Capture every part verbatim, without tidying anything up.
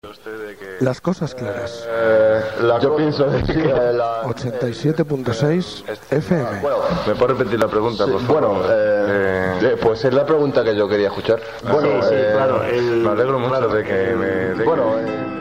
Las cosas claras. Eh, la Yo pienso que la... ochenta y siete punto seis F M. Bueno, ¿me puedo repetir la pregunta, sí, por favor? Bueno, eh, eh, pues es la pregunta que yo quería escuchar. Bueno, sí, sí, eh, claro. El... Me alegro mucho claro, de que me... De bueno, que... Eh...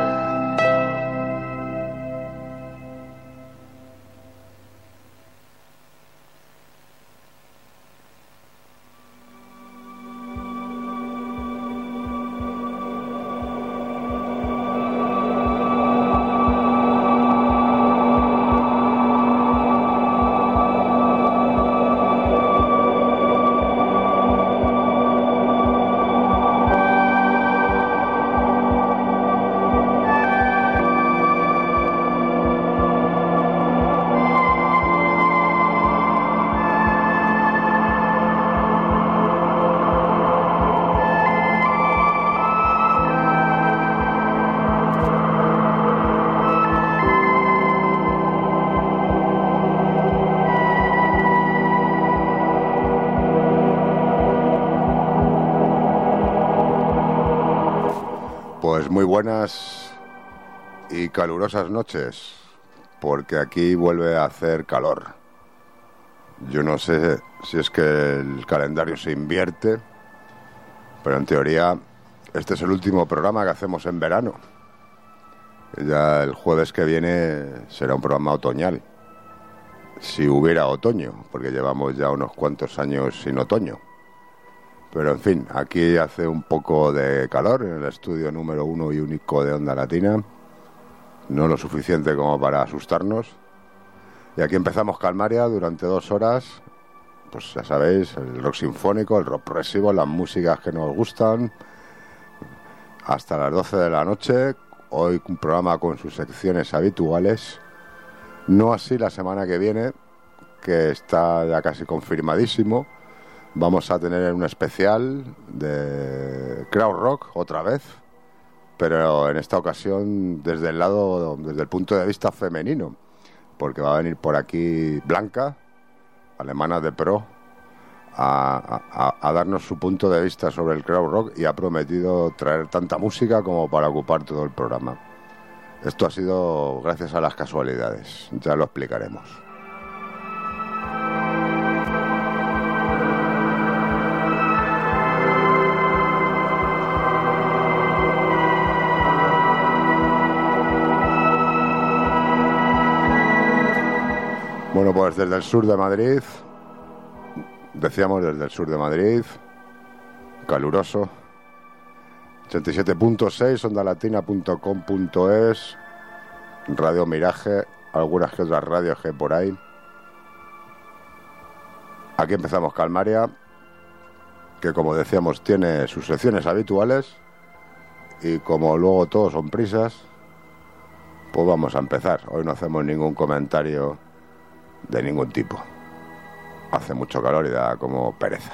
Pues muy buenas y calurosas noches, porque aquí vuelve a hacer calor. Yo no sé si es que el calendario se invierte, pero en teoría este es el último programa que hacemos en verano. Ya el jueves que viene será un programa otoñal, si hubiera otoño, porque llevamos ya unos cuantos años sin otoño. Pero en fin, aquí hace un poco de calor en el estudio número uno y único de Onda Latina. No lo suficiente como para asustarnos. Y aquí empezamos Calmaria durante dos horas. Pues ya sabéis, el rock sinfónico, el rock progresivo, las músicas que nos gustan. Hasta las doce de la noche. Hoy un programa con sus secciones habituales. No así la semana que viene, que está ya casi confirmadísimo. Vamos a tener un especial de crowd rock otra vez, pero en esta ocasión desde el lado, desde el punto de vista femenino, porque va a venir por aquí Blanca, alemana de pro, a, a, a darnos su punto de vista sobre el crowd rock y ha prometido traer tanta música como para ocupar todo el programa. Esto ha sido gracias a las casualidades, ya lo explicaremos. Bueno, pues desde el sur de Madrid, decíamos desde el sur de Madrid, caluroso, ochenta y siete punto seis, ondalatina punto com punto es, Radio Miraje, algunas que otras radios que hay por ahí. Aquí empezamos Calmaria, que como decíamos tiene sus secciones habituales, y como luego todos son prisas, pues vamos a empezar. Hoy no hacemos ningún comentario de ningún tipo. Hace mucho calor y da como pereza.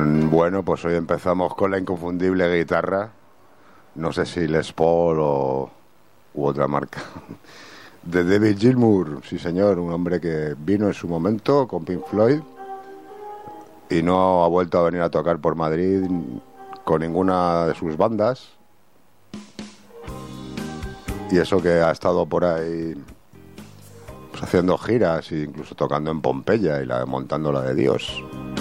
Mm, bueno, pues hoy empezamos con la inconfundible guitarra, no sé si Les Paul o u otra marca, de David Gilmour, sí señor, un hombre que vino en su momento con Pink Floyd y no ha vuelto a venir a tocar por Madrid con ninguna de sus bandas, y eso que ha estado por ahí pues haciendo giras e incluso tocando en Pompeya y la, montando la de Dios.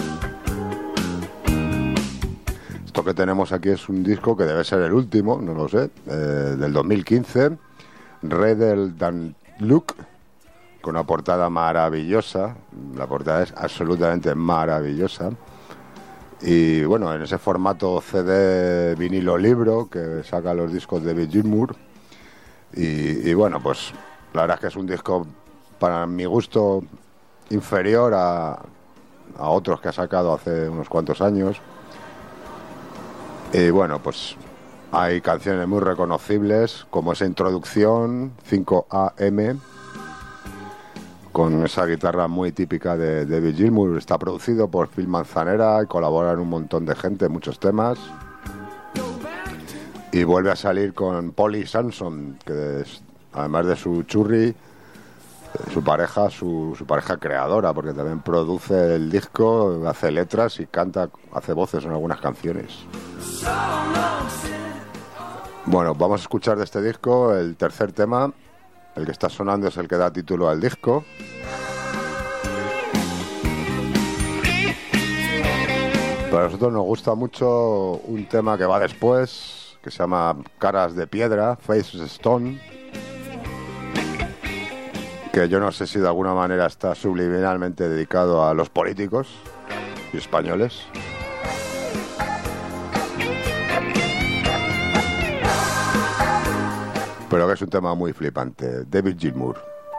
Esto que tenemos aquí es un disco que debe ser el último, no lo sé, eh, del dos mil quince, Redel Dan Look, con una portada maravillosa. La portada es absolutamente maravillosa. Y bueno, en ese formato C D vinilo libro que saca los discos de David Gilmour. Y, y bueno, pues la verdad es que es un disco, para mi gusto, inferior a, a otros que ha sacado hace unos cuantos años. Y bueno, pues hay canciones muy reconocibles, como esa introducción, cinco A M, con esa guitarra muy típica de David Gilmour. Está producido por Phil Manzanera y colaboran un montón de gente en muchos temas. Y vuelve a salir con Polly Samson, que es, además de su churri, su pareja, su, su pareja creadora, porque también produce el disco, hace letras y canta, hace voces en algunas canciones. Bueno, vamos a escuchar de este disco el tercer tema. El que está sonando es el que da título al disco. Pero a nosotros nos gusta mucho un tema que va después, que se llama Caras de Piedra, Faces Stone, que yo no sé si de alguna manera está subliminalmente dedicado a los políticos y españoles. Pero que es un tema muy flipante. David Gilmour.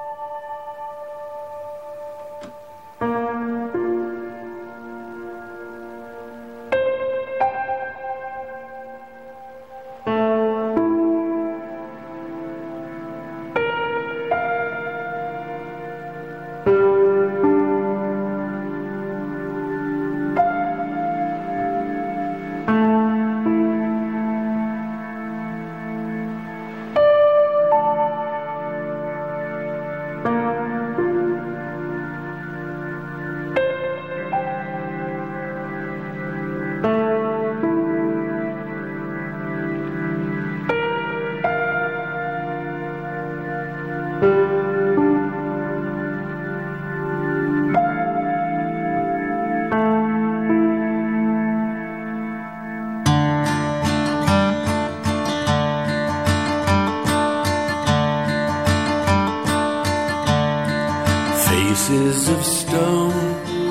Faces of stone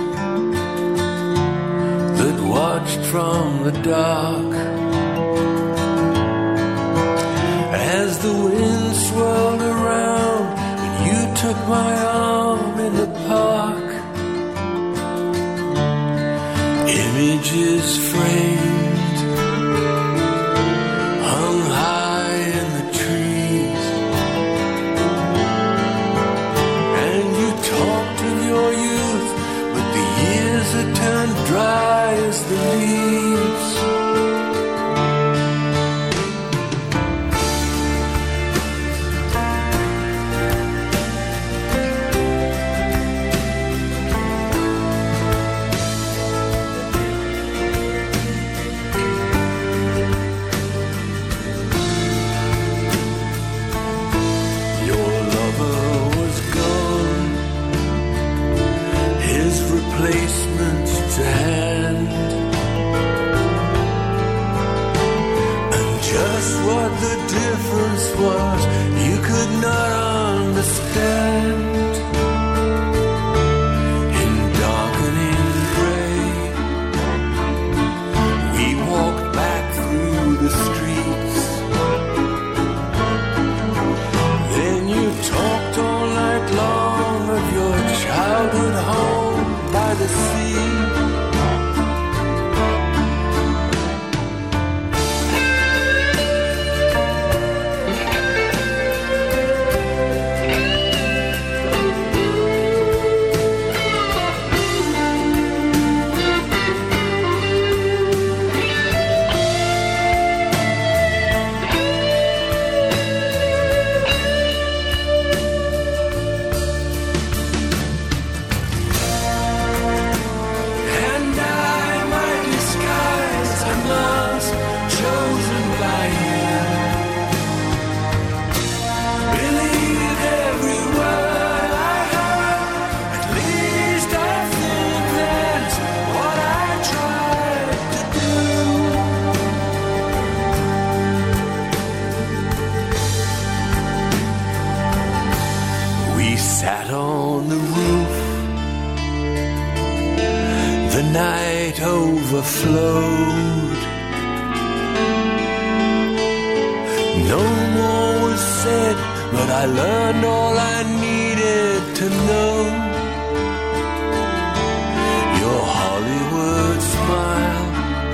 that watched from the dark as the wind swirled around when you took my arm in the park. Images framed, hung high in the trees, and you talked of your youth, but the years had turned dry as the leaves. We sat on the roof. The night overflowed. No more was said, but I learned all I needed to know. Your Hollywood smile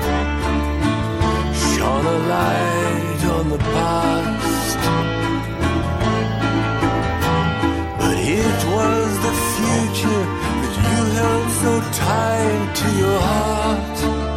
shone a light on the past, but it was the future that you held so tight to your heart.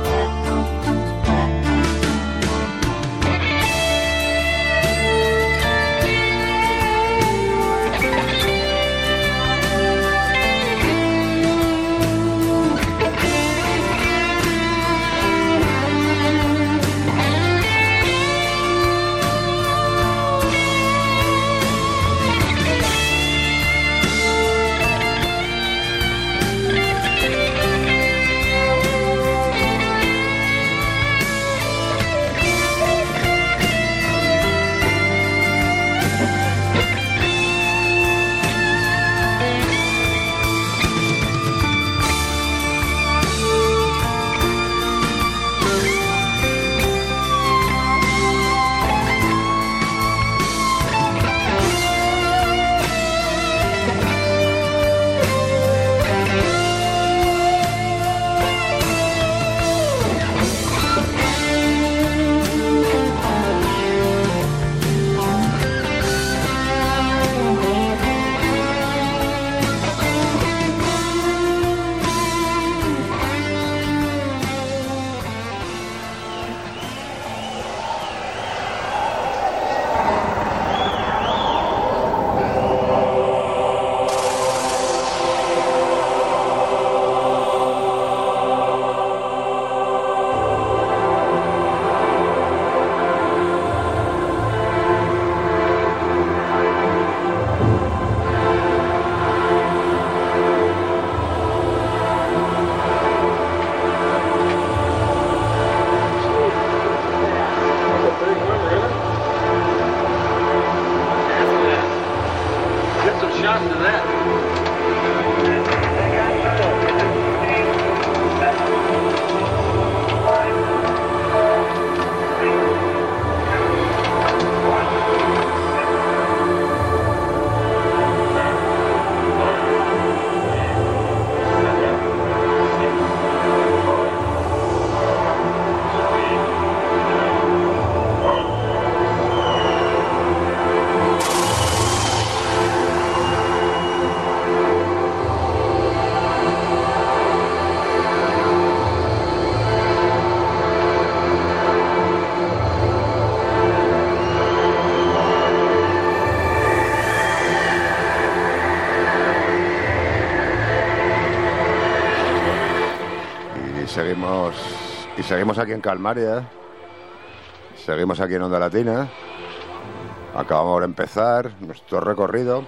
Seguimos y seguimos aquí en Calmaria, seguimos aquí en Onda Latina. Acabamos de empezar nuestro recorrido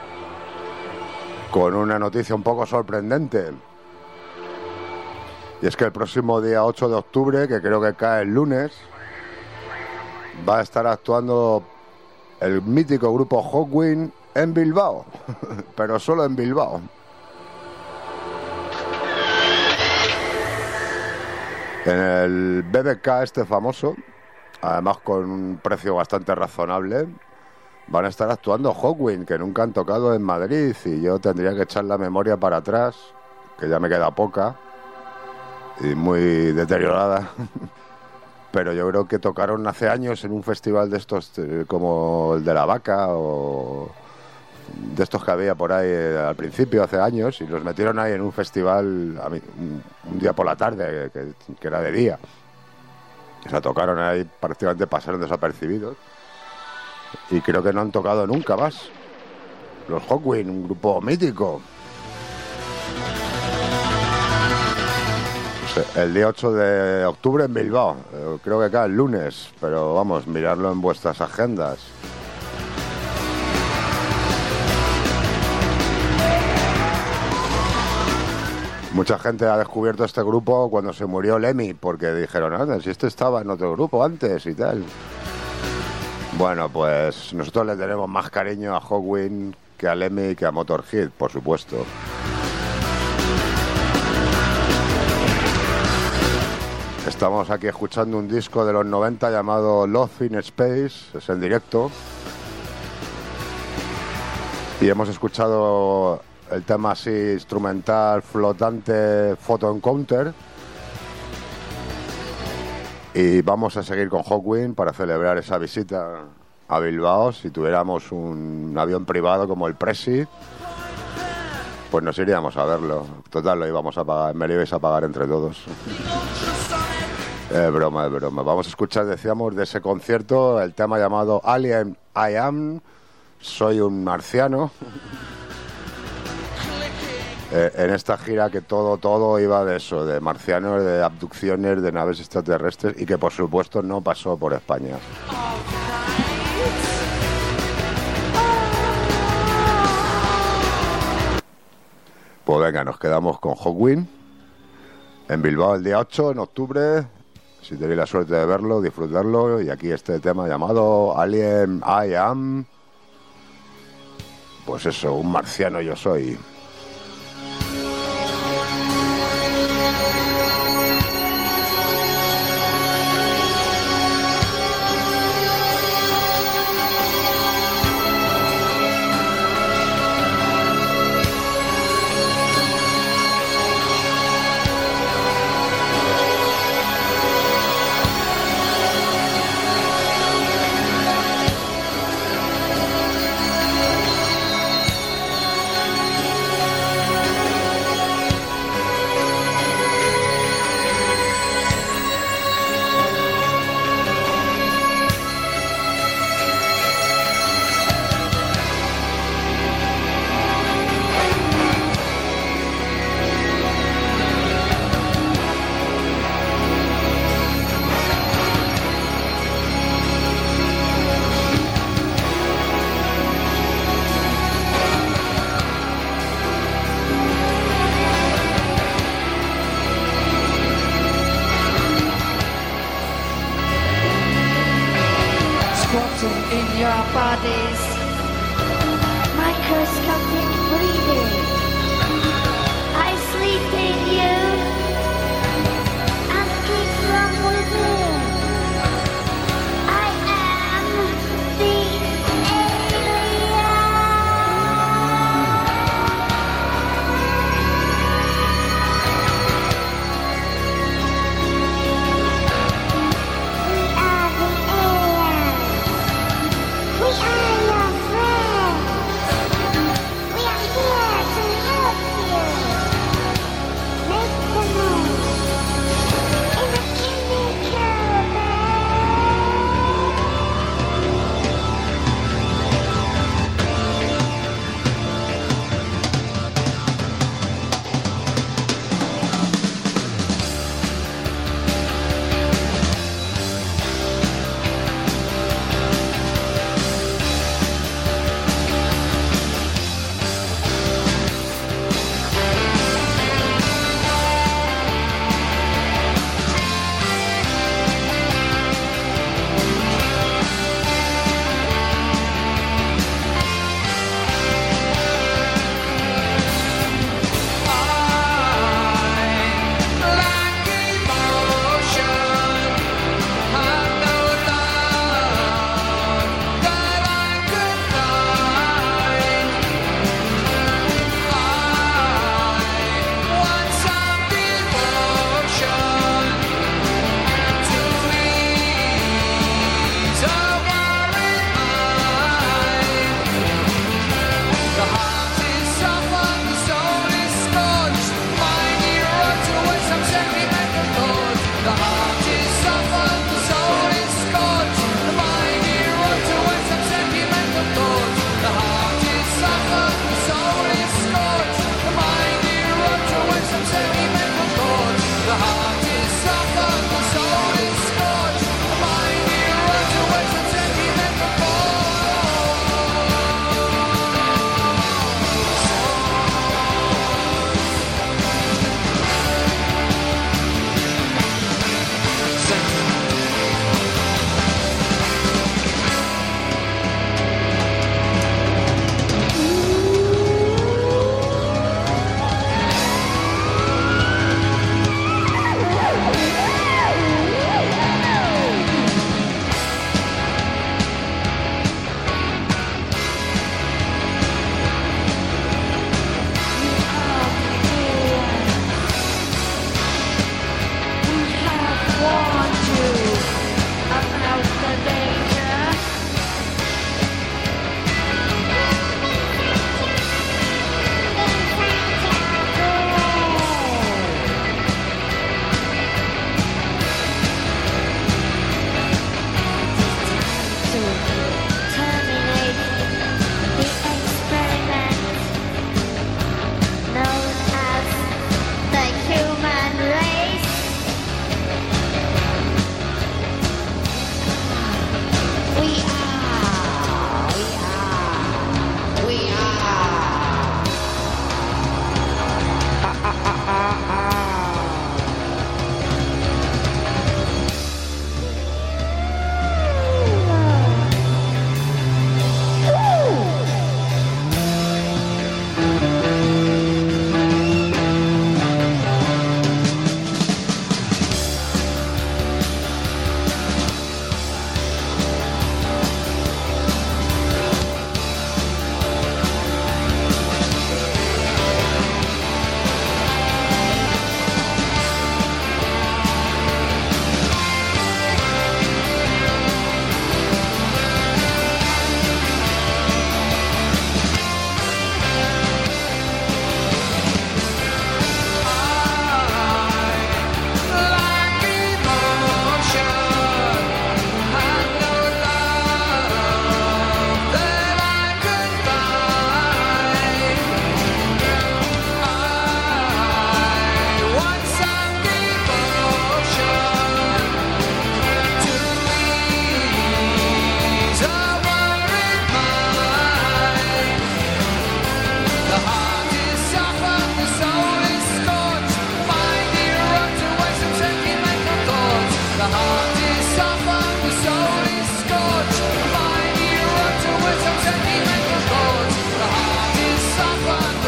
con una noticia un poco sorprendente, y es que el próximo día ocho de octubre, que creo que cae el lunes, va a estar actuando el mítico grupo Hawkwind en Bilbao, pero solo en Bilbao. En el B B K este famoso, además con un precio bastante razonable, van a estar actuando Hawkwind, que nunca han tocado en Madrid, y yo tendría que echar la memoria para atrás, que ya me queda poca y muy deteriorada, pero yo creo que tocaron hace años en un festival de estos como el de la Vaca o de estos que había por ahí al principio, hace años, y los metieron ahí en un festival a mí, un, un día por la tarde, que, que era de día. O sea, tocaron ahí, prácticamente pasaron desapercibidos, y creo que no han tocado nunca más. Los Hawkwind, un grupo mítico. O sea, el día ocho de octubre en Bilbao, creo que cae el lunes, pero vamos, miradlo en vuestras agendas. Mucha gente ha descubierto este grupo cuando se murió Lemmy, porque dijeron, ah, si este estaba en otro grupo antes y tal. Bueno, pues nosotros le tenemos más cariño a Hawkwind que a Lemmy y que a Motorhead, por supuesto. Estamos aquí escuchando un disco de los noventa llamado Love in Space, es en directo. Y hemos escuchado el tema así instrumental flotante Photo Encounter. Y vamos a seguir con Hawkwind para celebrar esa visita a Bilbao. Si tuviéramos un avión privado como el Presi, pues nos iríamos a verlo. Total, lo íbamos a pagar, me lo ibais a pagar entre todos. Es broma, es broma. Vamos a escuchar, decíamos, de ese concierto el tema llamado Alien I Am, soy un marciano. Eh, en esta gira que todo, todo iba de eso, de marcianos, de abducciones, de naves extraterrestres, y que por supuesto no pasó por España. Pues venga, nos quedamos con Hawkwind en Bilbao el día ocho, en octubre. Si tenéis la suerte de verlo, disfrutarlo. Y aquí este tema llamado Alien I Am. Pues eso, un marciano yo soy. Thank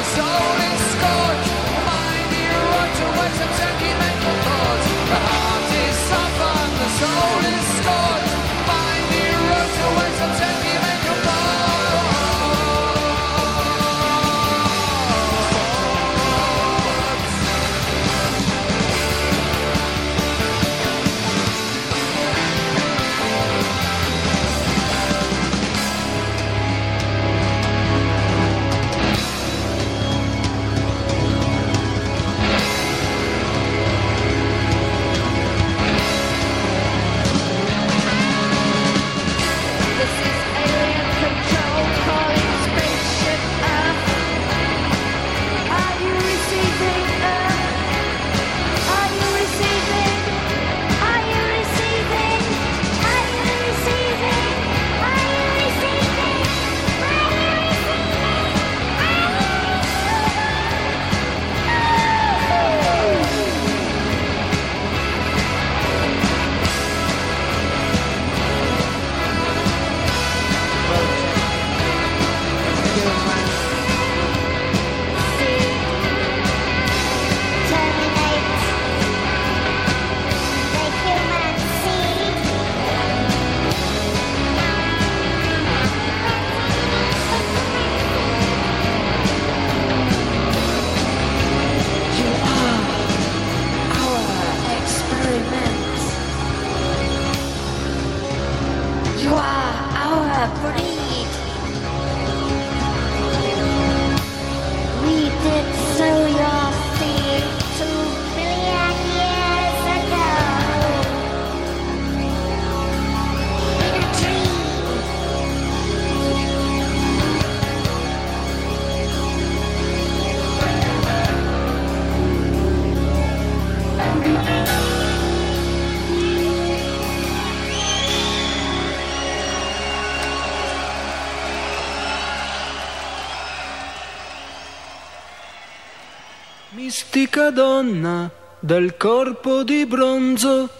soul is scorched. Mind your right to waste some sentimental thoughts. The heart is softened, the soul is scorched. Mind your right to waste some sentimental thoughts. Mistica donna del corpo di bronzo,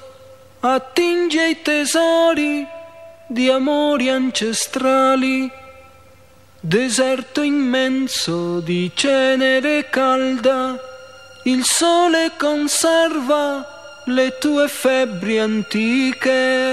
attinge i tesori di amori ancestrali. Deserto immenso di cenere calda, il sole conserva le tue febbri antiche.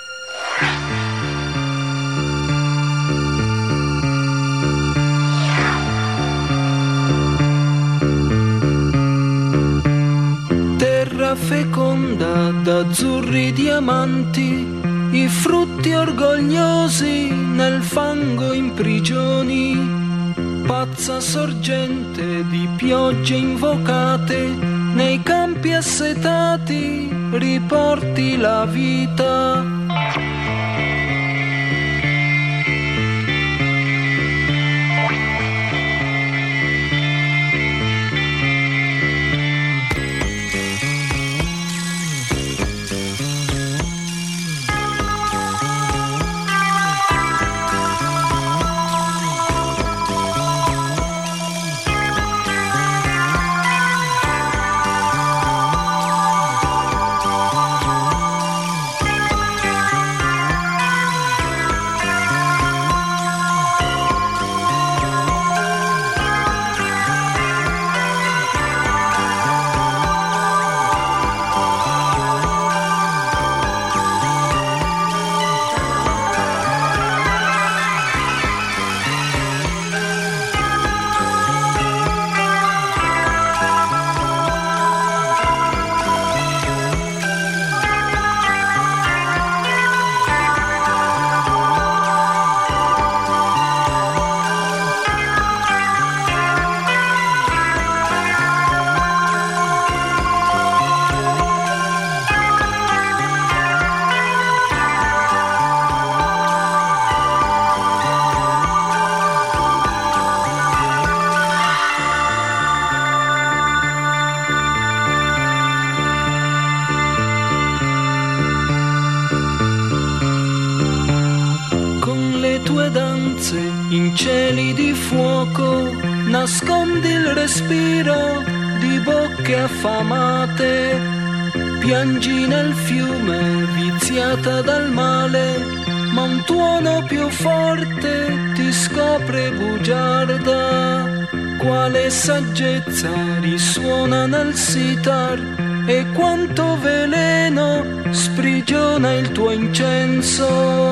Feconda d'azzurri diamanti, i frutti orgogliosi nel fango imprigioni, pazza sorgente di piogge invocate, nei campi assetati riporti la vita. in cieli di fuoco, nascondi il respiro di bocche affamate, piangi nel fiume viziata dal male, ma un tuono più forte ti scopre bugiarda. quale saggezza risuona nel sitar e quanto veleno sprigiona il tuo incenso.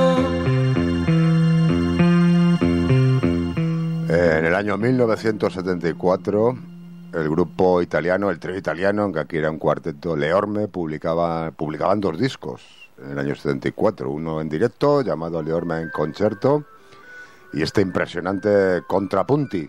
En el año mil novecientos setenta y cuatro, el grupo italiano, el trío italiano, que aquí era un cuarteto, Leorme, publicaba, publicaban dos discos en el año setenta y cuatro, uno en directo llamado Leorme en Concerto y este impresionante Contrapunti,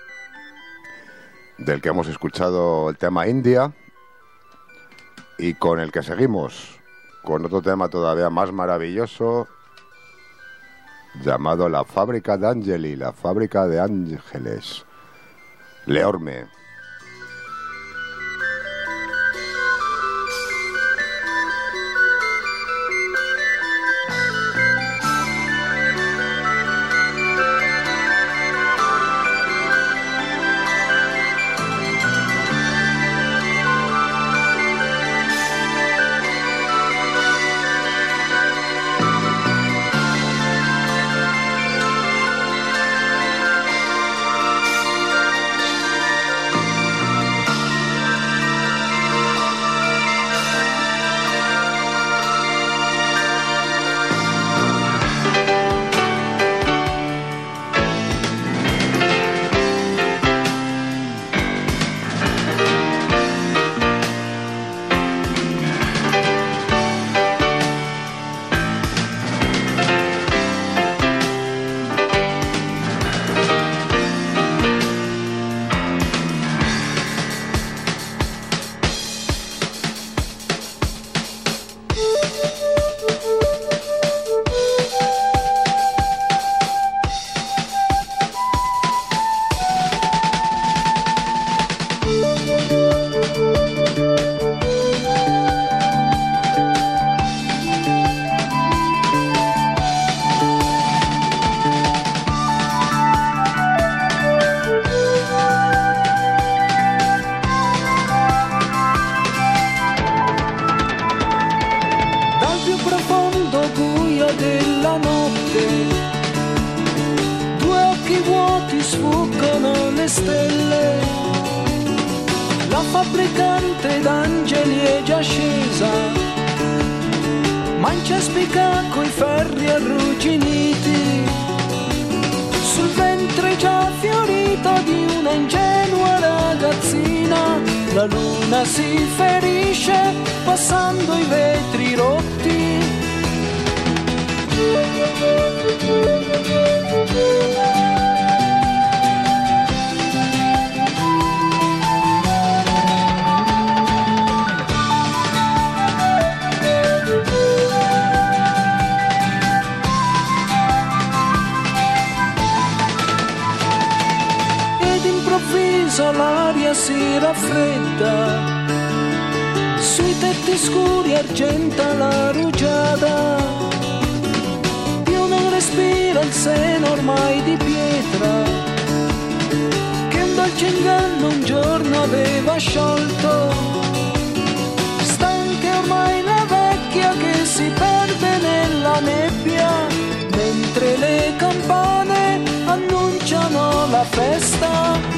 del que hemos escuchado el tema India y con el que seguimos con otro tema todavía más maravilloso llamado La Fábrica d'Angeli, la Fábrica de Ángeles, Leorme. L'aria si raffredda, sui tetti scuri argenta la rugiada, più non respira il seno ormai di pietra, che un dolce inganno un giorno aveva sciolto, stanca ormai la vecchia che si perde nella nebbia, mentre le campane annunciano la festa.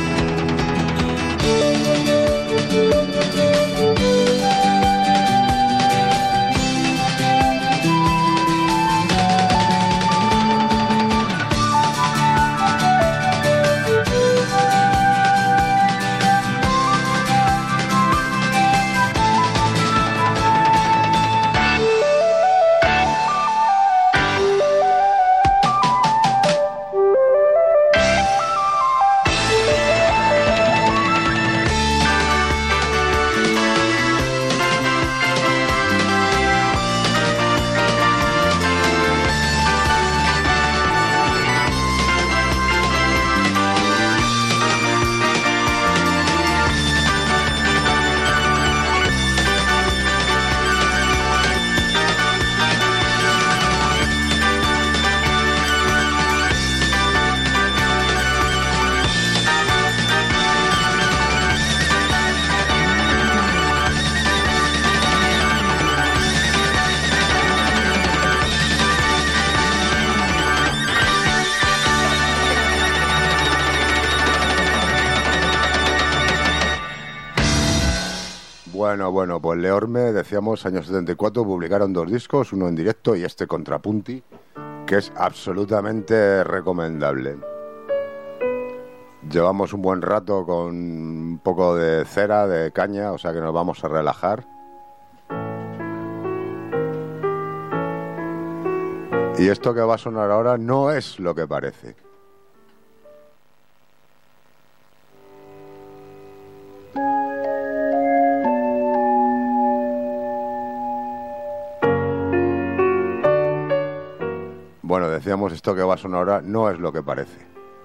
Bueno, bueno, pues Leorme, decíamos, año setenta y cuatro, publicaron dos discos, uno en directo y este Contrapunti, que es absolutamente recomendable. Llevamos un buen rato con un poco de cera, de caña, o sea que nos vamos a relajar. Y esto que va a sonar ahora no es lo que parece. Bueno, decíamos, esto que va a sonar ahora no es lo que parece.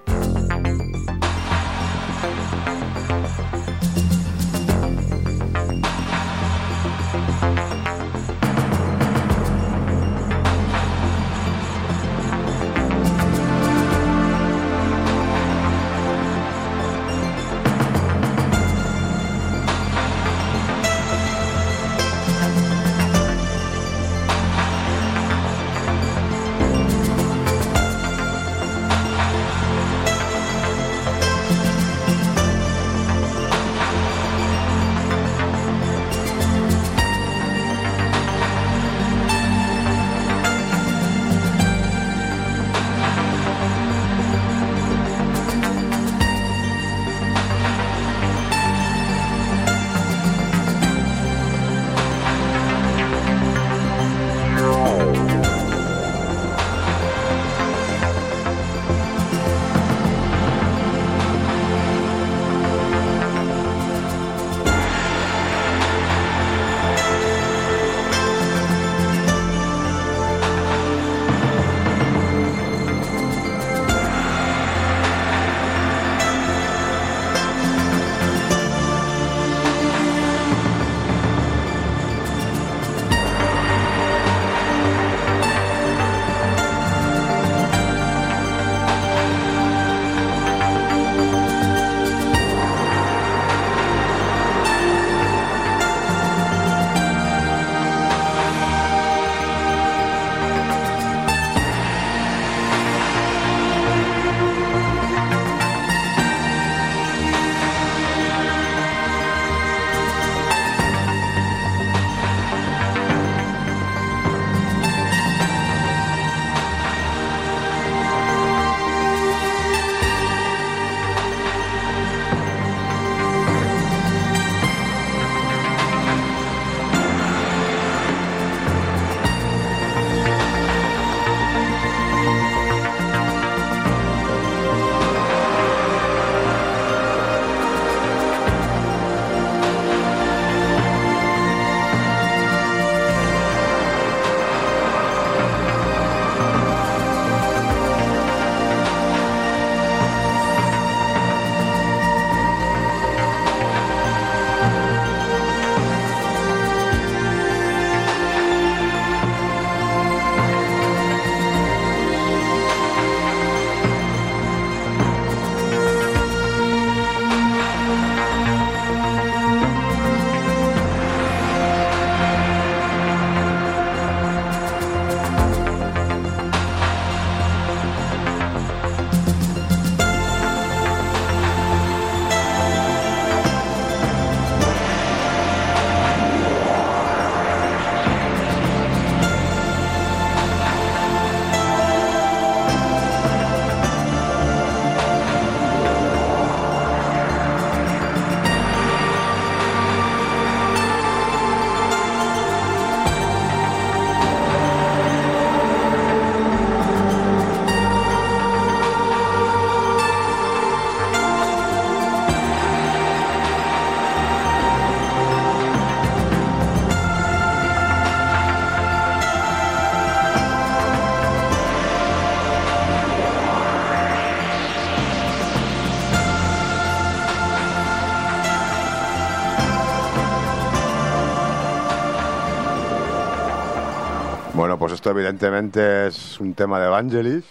Bueno, pues esto evidentemente es un tema de Vangelis,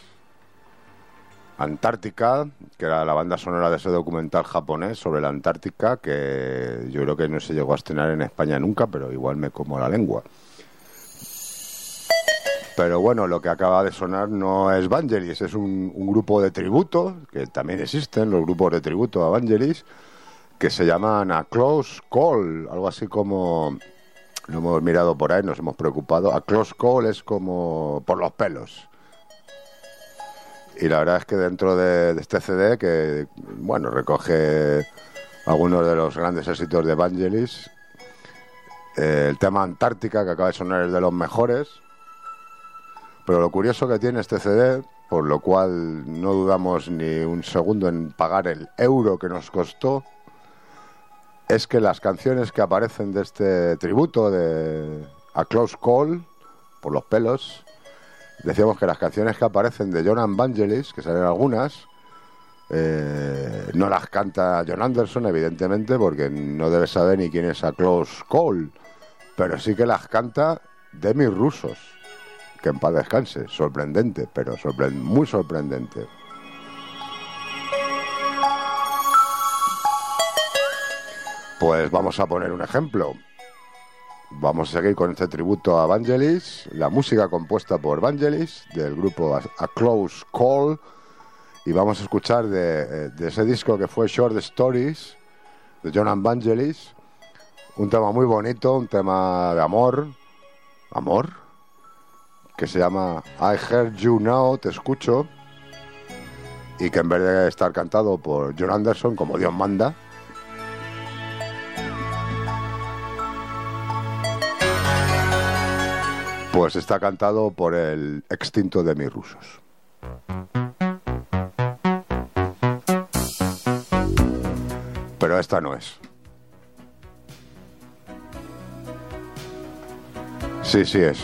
Antártica, que era la banda sonora de ese documental japonés sobre la Antártica, que yo creo que no se llegó a estrenar en España nunca, pero igual me como la lengua. Pero bueno, lo que acaba de sonar no es Vangelis, es un, un grupo de tributo, que también existen los grupos de tributo a Vangelis, que se llaman A Close Call, algo así como, lo hemos mirado por ahí, nos hemos preocupado. A Close Call es como por los pelos. Y la verdad es que dentro de, de este C D, que bueno, recoge algunos de los grandes éxitos de Vangelis, eh, el tema Antártica, que acaba de sonar, es de los mejores. Pero lo curioso que tiene este C D, por lo cual no dudamos ni un segundo en pagar el euro que nos costó, es que las canciones que aparecen de este tributo de A Close Call, por los pelos, decíamos que las canciones que aparecen de John Vangelis, que salen algunas, eh, no las canta John Anderson, evidentemente, porque no debe saber ni quién es A Close Call, pero sí que las canta Demi Rusos, que en paz descanse. Sorprendente, pero sorpre- muy sorprendente. Pues vamos a poner un ejemplo. Vamos a seguir con este tributo a Vangelis, la música compuesta por Vangelis, del grupo A, A Close Call, y vamos a escuchar de, de ese disco que fue Short Stories, de John Vangelis, un tema muy bonito, un tema de amor, amor, que se llama I Heard You Now, te escucho, y que en vez de estar cantado por John Anderson, como Dios manda, pues está cantado por el extinto Demi Rusos. Pero esta no es. Sí, sí es.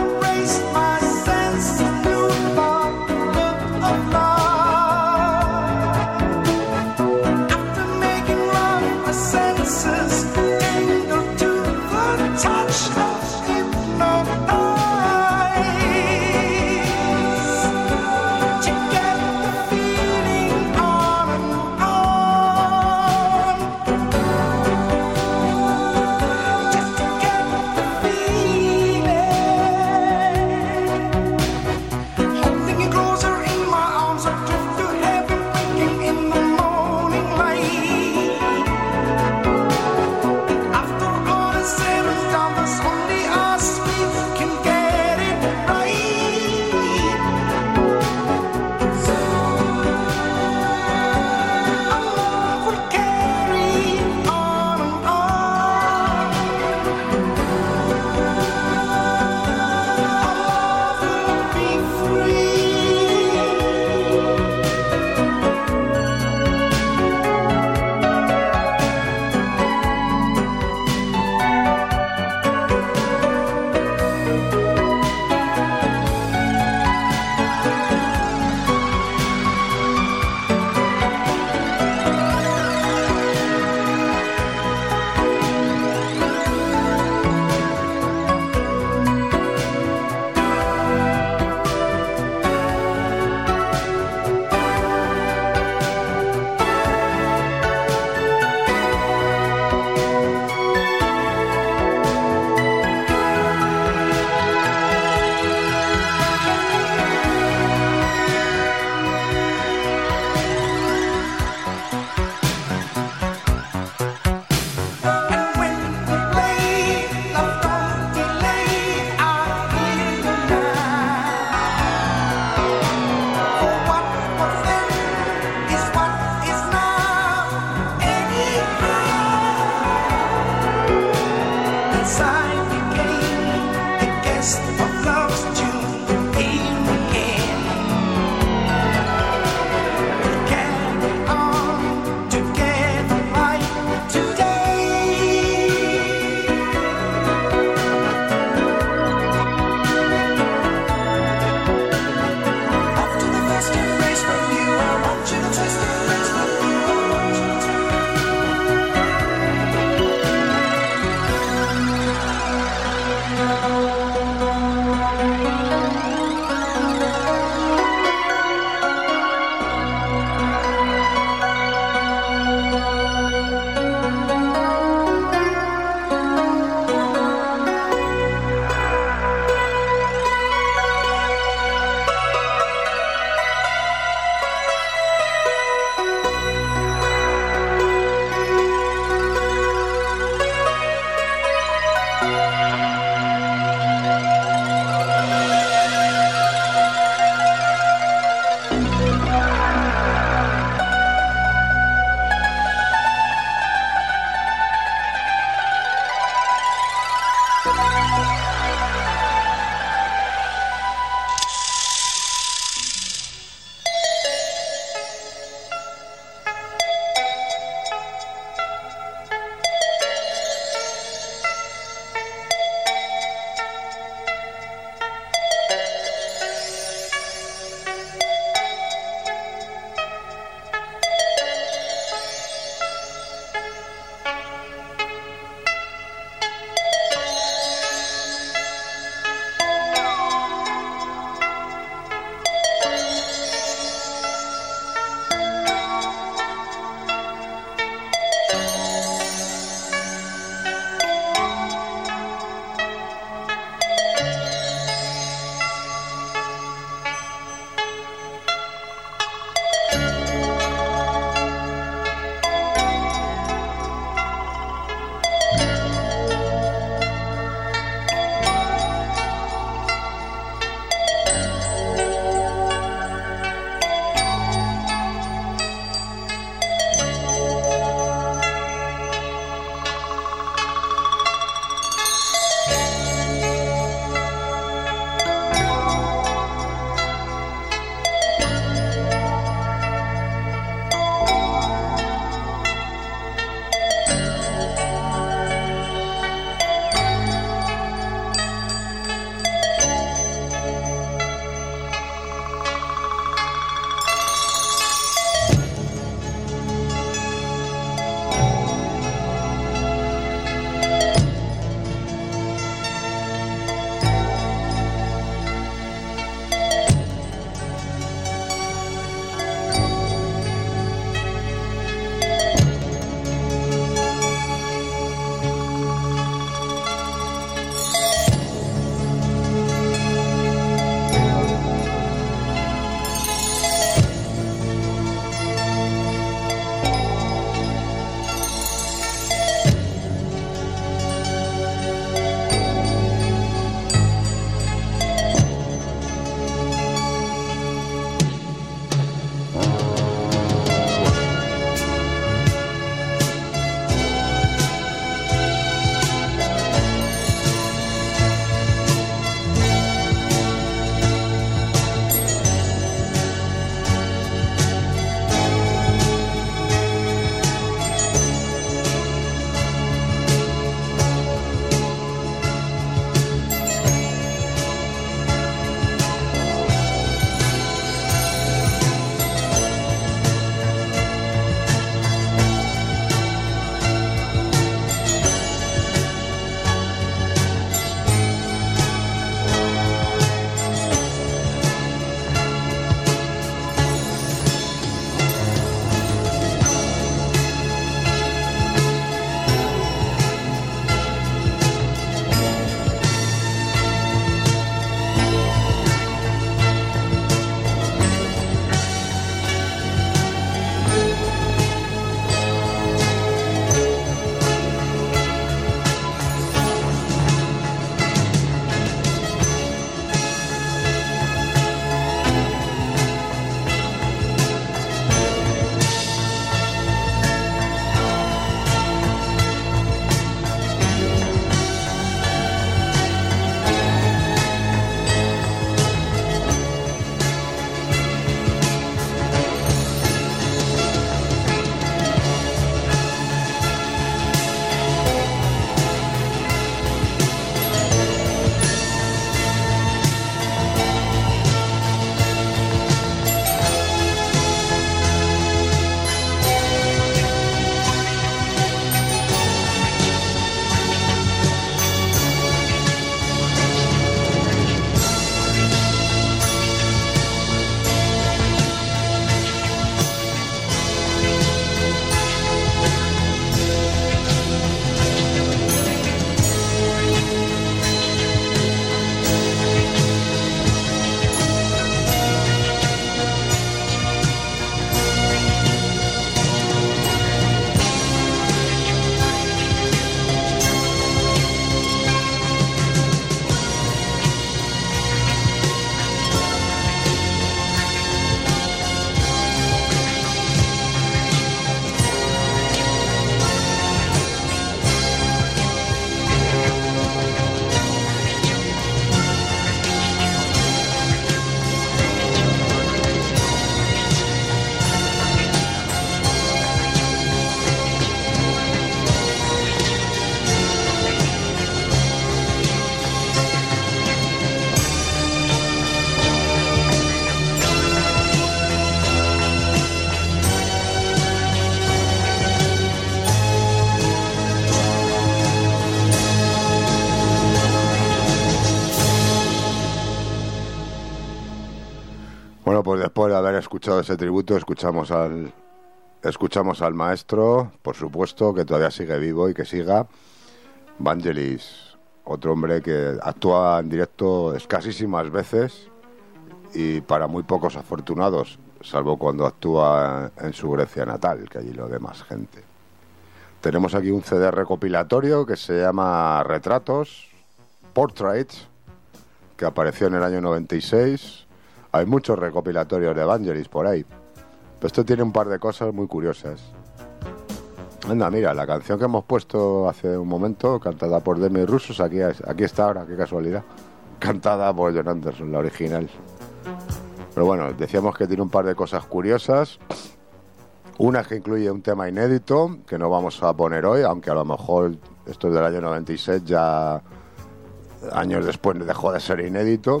escuchado ese tributo, escuchamos al, escuchamos al maestro, por supuesto, que todavía sigue vivo y que siga, Vangelis, otro hombre que actúa en directo escasísimas veces y para muy pocos afortunados, salvo cuando actúa en su Grecia natal, que allí lo ve más gente. Tenemos aquí un C D recopilatorio que se llama Retratos, Portraits, que apareció en el año noventa y seis. Hay muchos recopilatorios de Vangelis por ahí, pero esto tiene un par de cosas muy curiosas. Anda, mira, la canción que hemos puesto hace un momento, cantada por Demi Russos, aquí, aquí está ahora, qué casualidad. Cantada por John Anderson, la original. Pero bueno, decíamos que tiene un par de cosas curiosas. Una que incluye un tema inédito, que no vamos a poner hoy, aunque a lo mejor esto es del año noventa y seis, ya años después dejó de ser inédito.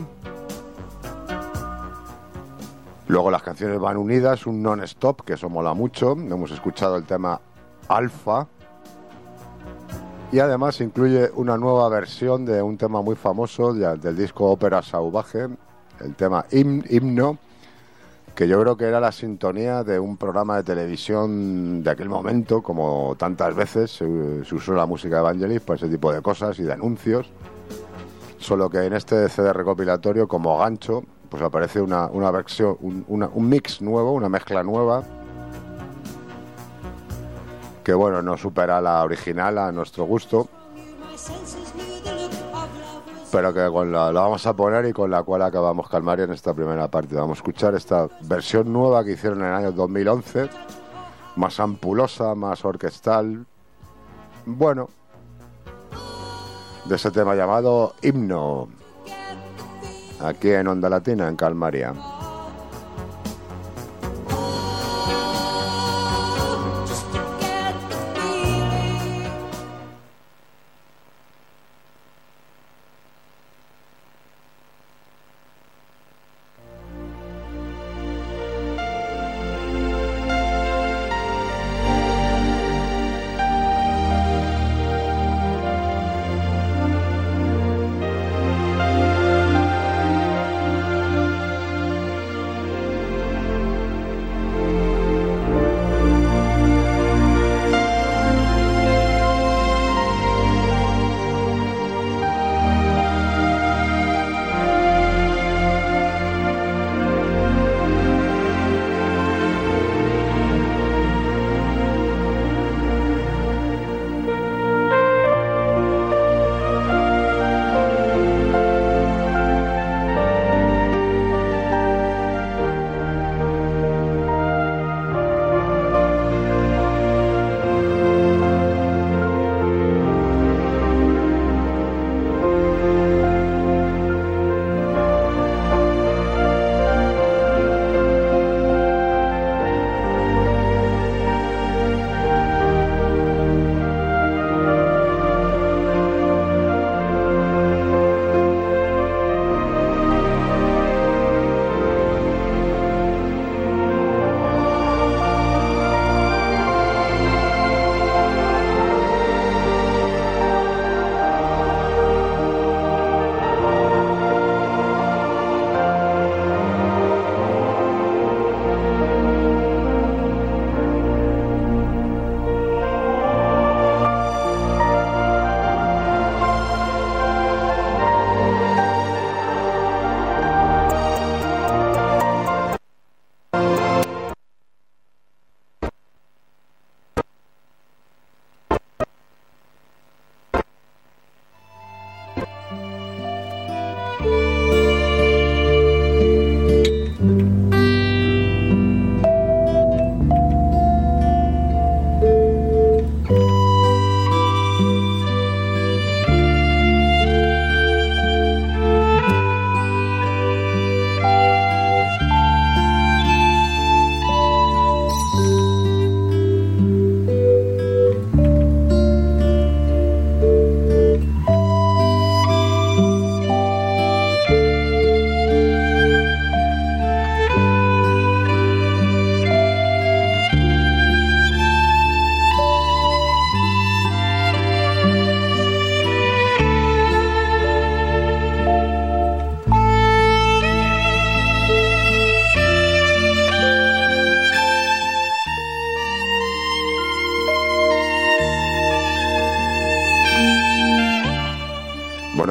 Luego las canciones van unidas, un non-stop, que eso mola mucho. Hemos escuchado el tema Alfa. Y además incluye una nueva versión de un tema muy famoso ya, del disco Ópera Sauvage, el tema Him- Himno, que yo creo que era la sintonía de un programa de televisión de aquel momento, como tantas veces se, se usó la música de Vangelis para ese tipo de cosas y de anuncios. Solo que en este C D recopilatorio, como gancho, pues aparece una, una versión, un, una, un mix nuevo, una mezcla nueva, que bueno, no supera la original a nuestro gusto, pero que con la, la vamos a poner y con la cual acabamos Calmaria en esta primera parte. Vamos a escuchar esta versión nueva que hicieron en el año dos mil once, más ampulosa, más orquestal, bueno, de ese tema llamado Himno, aquí en Onda Latina, en Calmaria.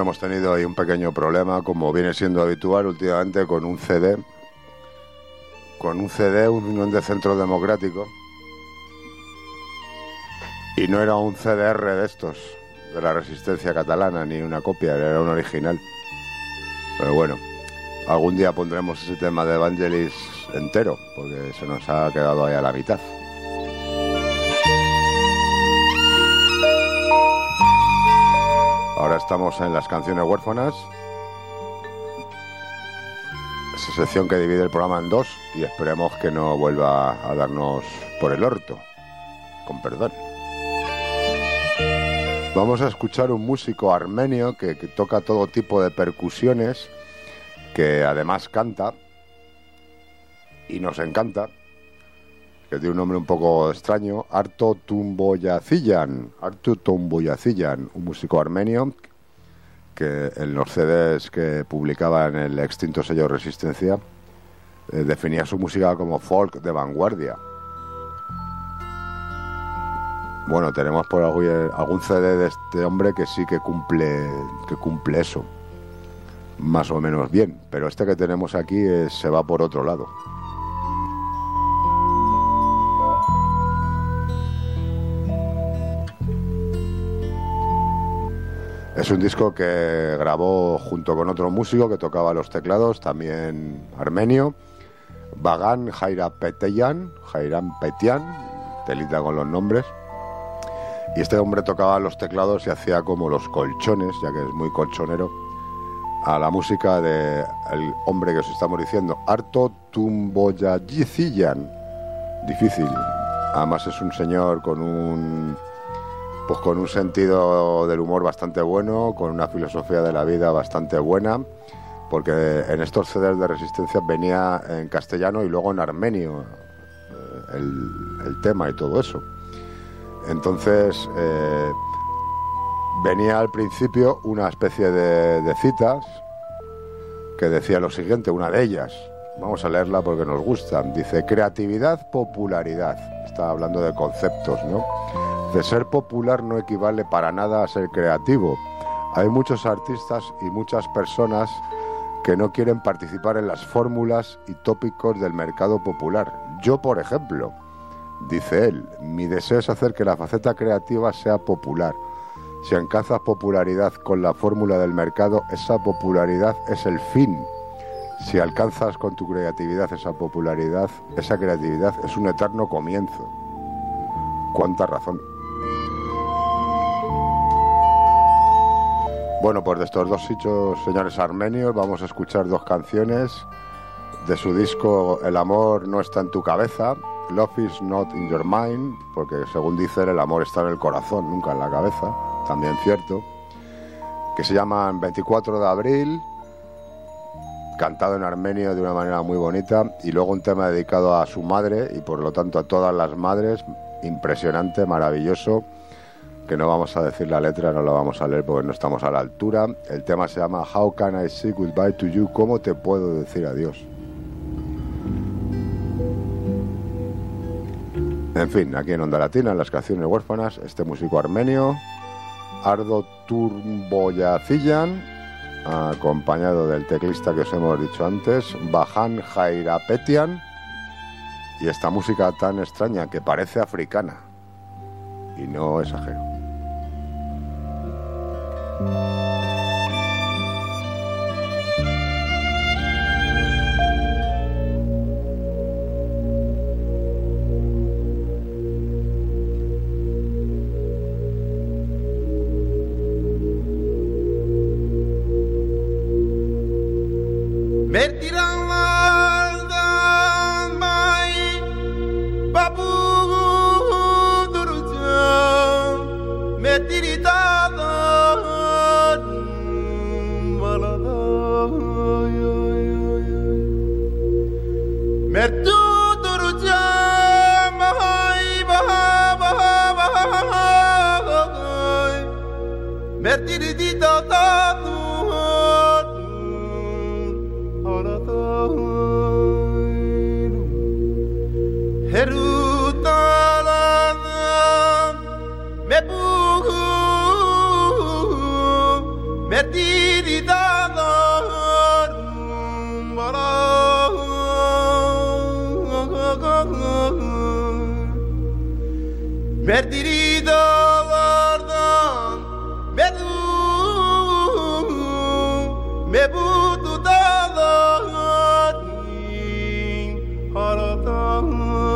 hemos tenido ahí un pequeño problema, como viene siendo habitual últimamente, con un C D, con un C D, un Unión de Centro Democrático, y no era un C D R de estos, de la Resistencia Catalana, ni una copia, era un original. Pero bueno, algún día pondremos ese tema de Evangelis entero, porque se nos ha quedado ahí a la mitad. Ahora estamos en las canciones huérfanas, esa sección que divide el programa en dos, y esperemos que no vuelva a darnos por el orto, con perdón. Vamos a escuchar un músico armenio que, que toca todo tipo de percusiones, que además canta, y nos encanta, que tiene un nombre un poco extraño, Arto Tumboyaziyan, Arto Tumboyaziyan, un músico armenio que en los C Ds que publicaba en el extinto sello Resistencia eh, definía su música como folk de vanguardia. Bueno, tenemos por algún, algún C D de este hombre que sí que cumple, que cumple eso, más o menos bien, pero este que tenemos aquí es, se va por otro lado. Es un disco que grabó junto con otro músico que tocaba los teclados, también armenio, Bagan Jairapeteyan, Jairampetian, telita con los nombres. Y este hombre tocaba los teclados y hacía como los colchones, ya que es muy colchonero, a la música del hombre que os estamos diciendo, Arto Tumboyaziyan. Difícil. Además es un señor con un... pues con un sentido del humor bastante bueno, con una filosofía de la vida bastante buena, porque en estos C Ds de Resistencia venía en castellano y luego en armenio el, el tema y todo eso. Entonces eh, venía al principio una especie de, de citas que decía lo siguiente, una de ellas, vamos a leerla porque nos gusta, dice: creatividad, popularidad. Está hablando de conceptos, ¿no? De ser popular no equivale para nada a ser creativo. Hay muchos artistas y muchas personas que no quieren participar en las fórmulas y tópicos del mercado popular. Yo, por ejemplo, dice él, mi deseo es hacer que la faceta creativa sea popular. Si alcanzas popularidad con la fórmula del mercado, esa popularidad es el fin. Si alcanzas con tu creatividad esa popularidad, esa creatividad es un eterno comienzo. ¿Cuánta razón? Bueno, pues de estos dos dichos señores armenios vamos a escuchar dos canciones de su disco El amor no está en tu cabeza, Love is not in your mind, porque según dicen el amor está en el corazón, nunca en la cabeza, también cierto, que se llaman veinticuatro de abril, cantado en armenio de una manera muy bonita, y luego un tema dedicado a su madre y por lo tanto a todas las madres, impresionante, maravilloso, que no vamos a decir la letra, no la vamos a leer porque no estamos a la altura. El tema se llama How Can I Say Goodbye to You? ¿Cómo te puedo decir adiós? En fin, aquí en Onda Latina, en las canciones huérfanas, este músico armenio, Arto Tumboyaziyan, acompañado del teclista que os hemos dicho antes, Bagan Jairapeteyan, y esta música tan extraña que parece africana, y no exagero. Meti Berdiri dağlardan Bedu Mebudu dağların Haradan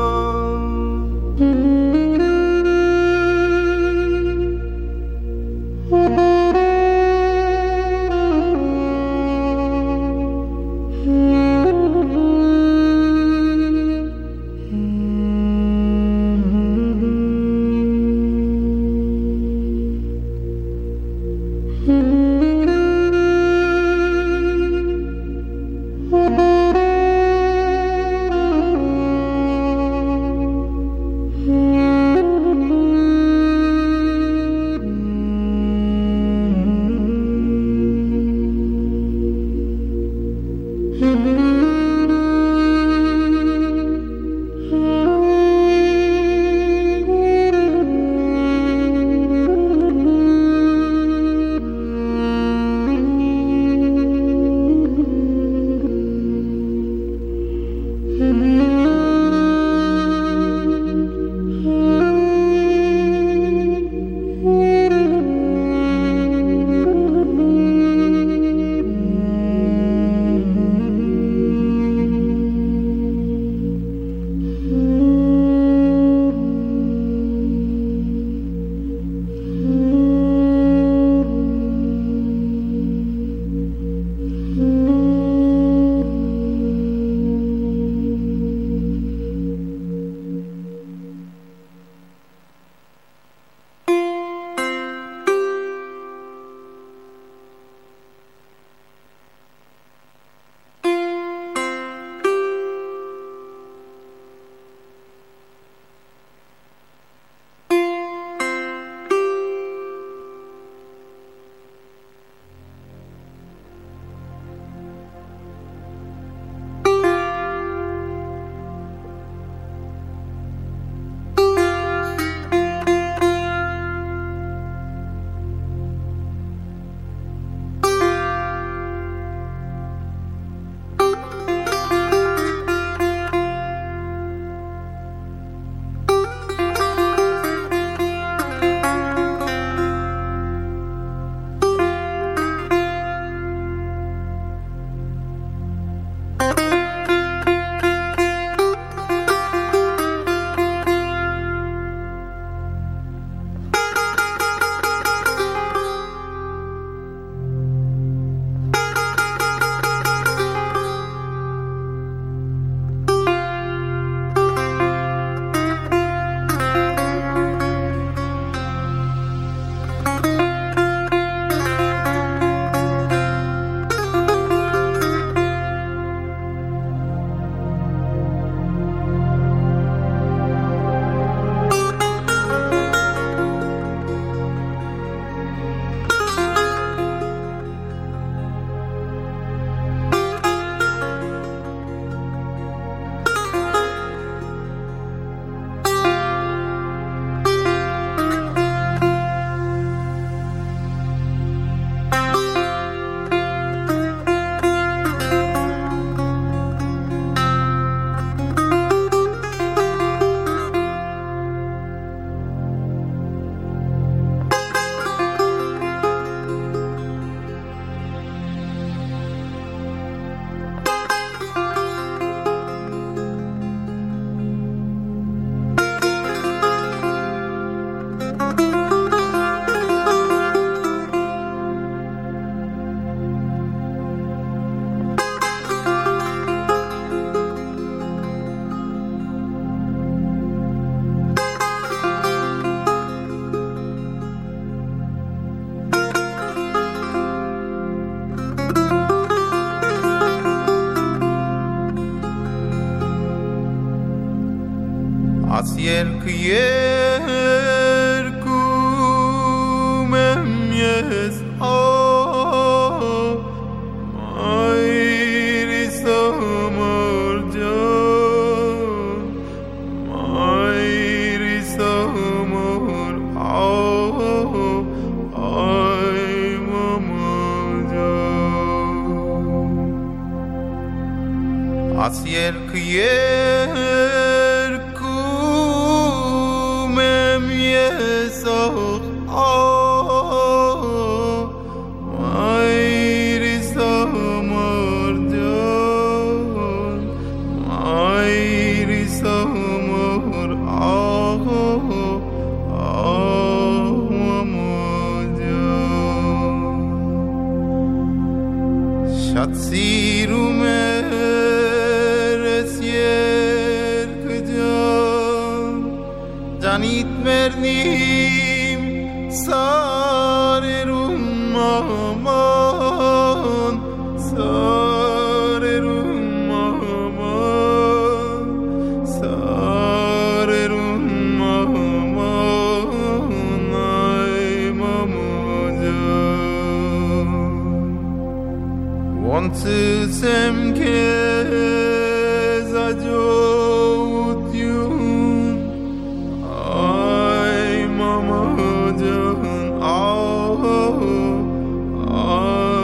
Asiel kier kumem yes ha Mairi samar jan Mairi samar ha Ay mama jan Asiel kier me شنید مرنیم سار روم آمان سار روم آمان سار روم آمان ای ماما جان وانتزم که زجوت یون آی ماما جان آه آه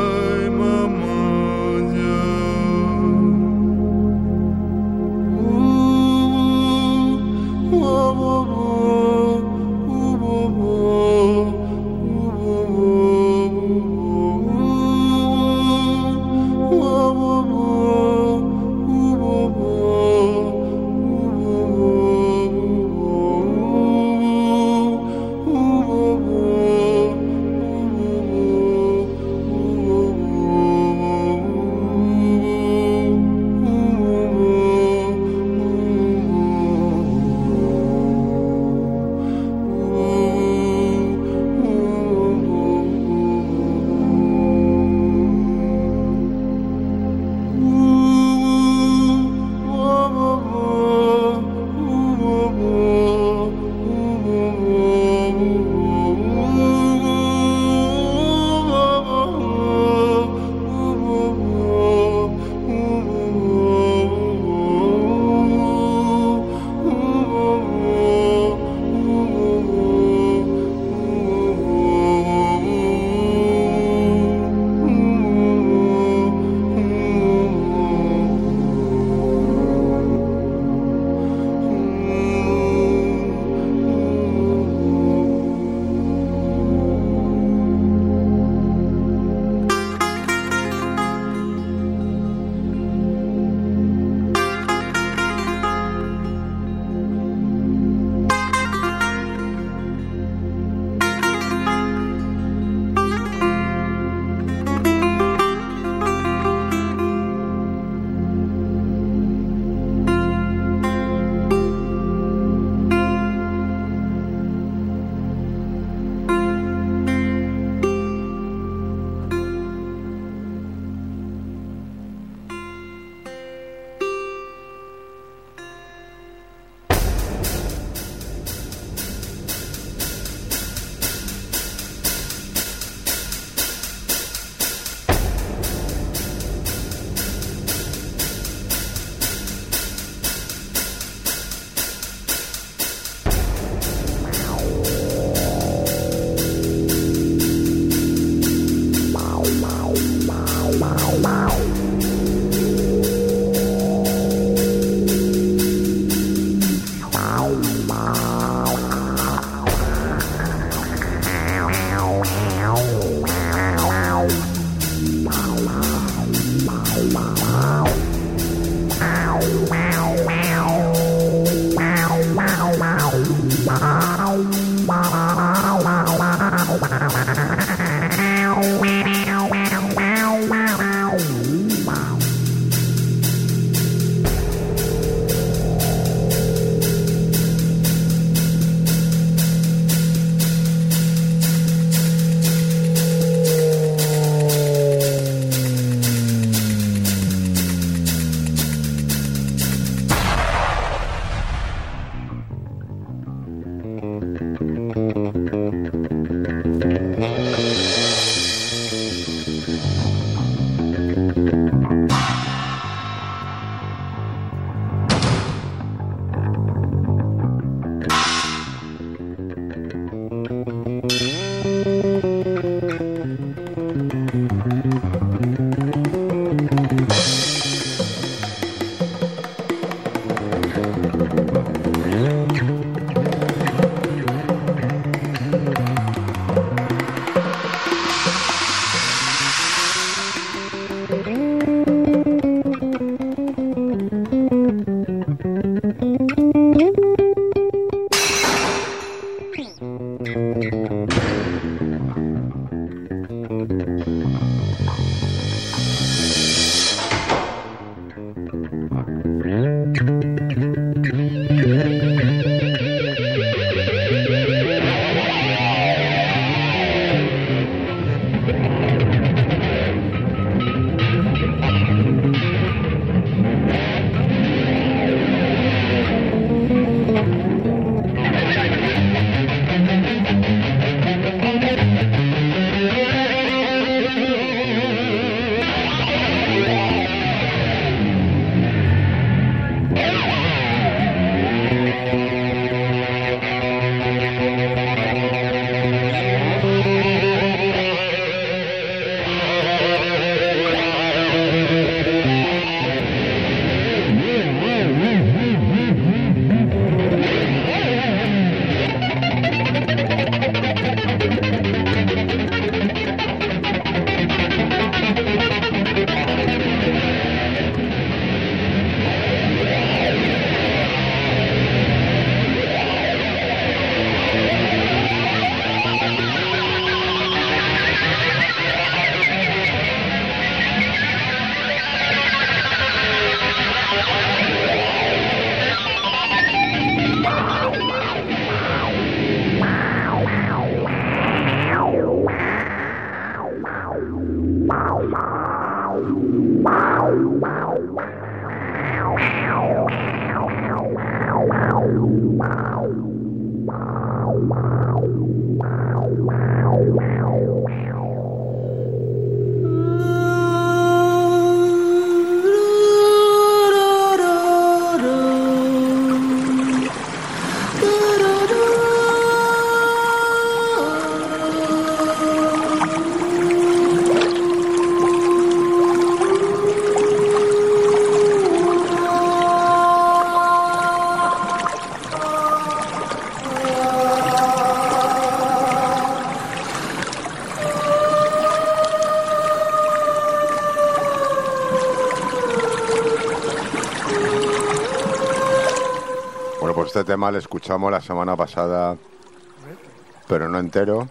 Este tema lo escuchamos la semana pasada, pero no entero.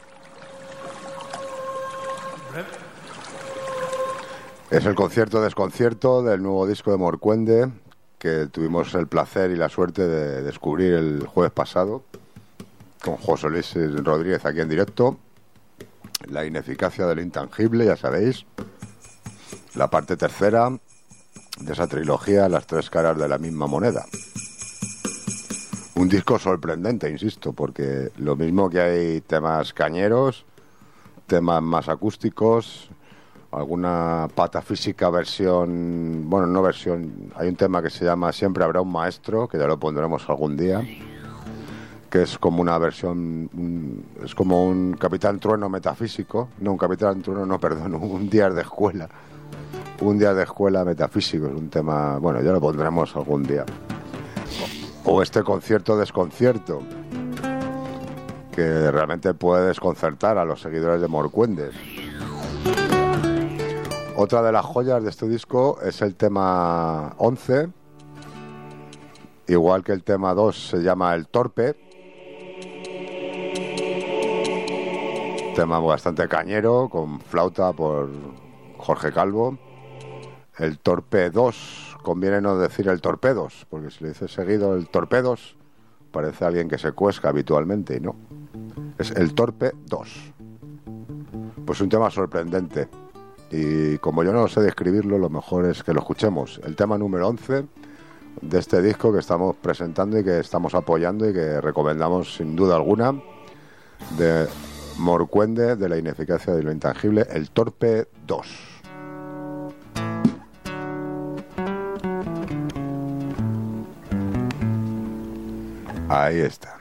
Es el concierto desconcierto del nuevo disco de Morcuende, que tuvimos el placer y la suerte de descubrir el jueves pasado con José Luis Rodríguez aquí en directo. La ineficacia de lo intangible, ya sabéis. La parte tercera de esa trilogía, Las tres caras de la misma moneda. Un disco sorprendente, insisto, porque lo mismo que hay temas cañeros, temas más acústicos, alguna patafísica versión, bueno, no versión, hay un tema que se llama Siempre habrá un maestro, que ya lo pondremos algún día, que es como una versión, un, es como un Capitán Trueno metafísico, no, un Capitán Trueno, no, perdón, un día de escuela, un día de escuela metafísico, es un tema, bueno, ya lo pondremos algún día. O este concierto desconcierto, que realmente puede desconcertar a los seguidores de Morcuende. Otra de las joyas de este disco es el tema once, igual que el tema dos se llama El Torpe, tema bastante cañero, con flauta por Jorge Calvo. El Torpe dos, conviene no decir el Torpedos, porque si le dice seguido el Torpedos, parece alguien que se cuesca habitualmente, y no. Es el Torpe dos. Pues un tema sorprendente. Y como yo no sé describirlo, lo mejor es que lo escuchemos. El tema número once de este disco que estamos presentando y que estamos apoyando y que recomendamos sin duda alguna, de Morcuende, de la ineficacia de lo intangible, el Torpe dos. Ahí está.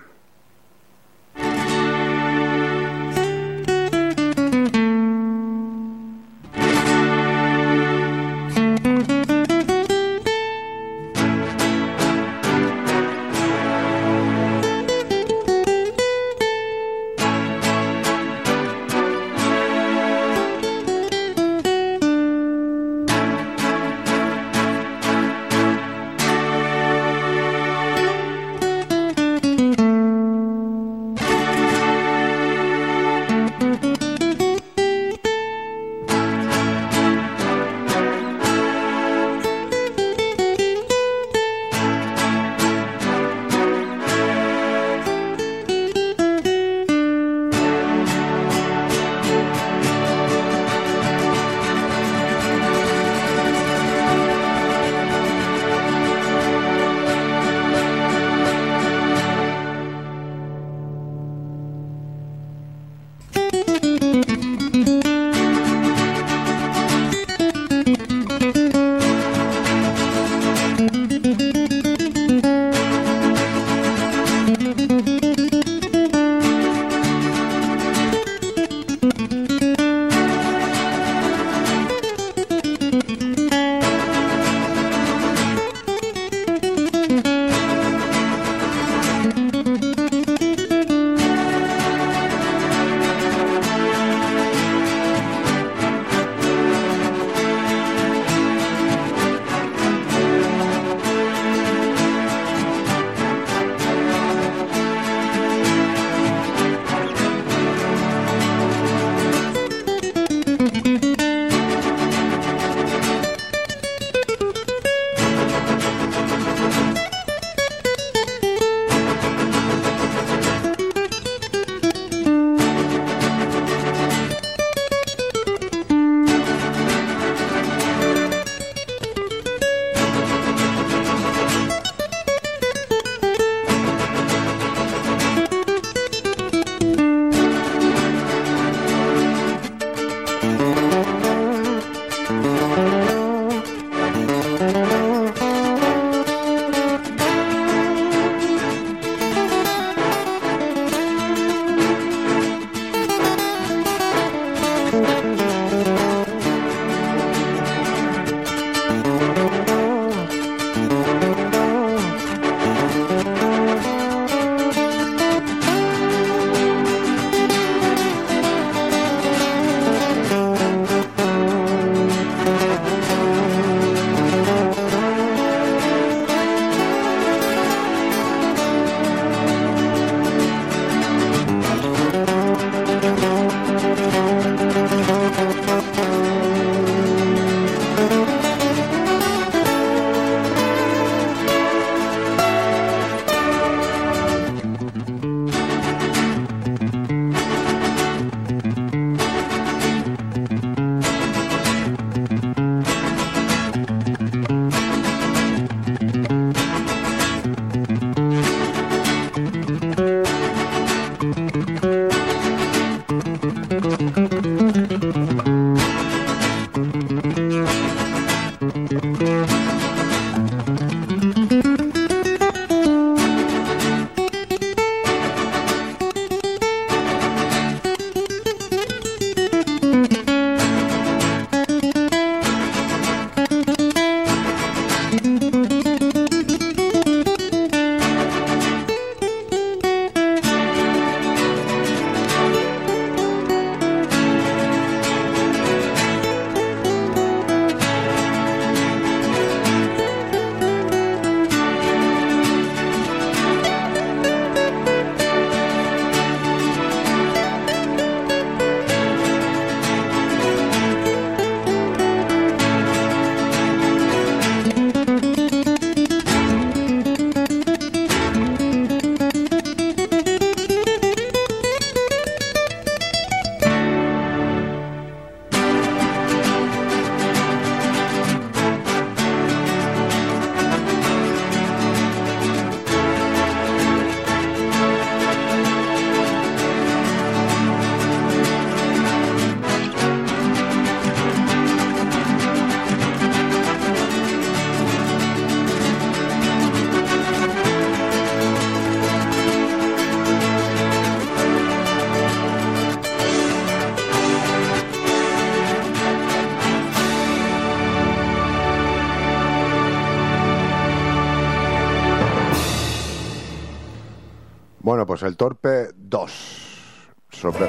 Bueno, pues el Torpe dos. Sorpre-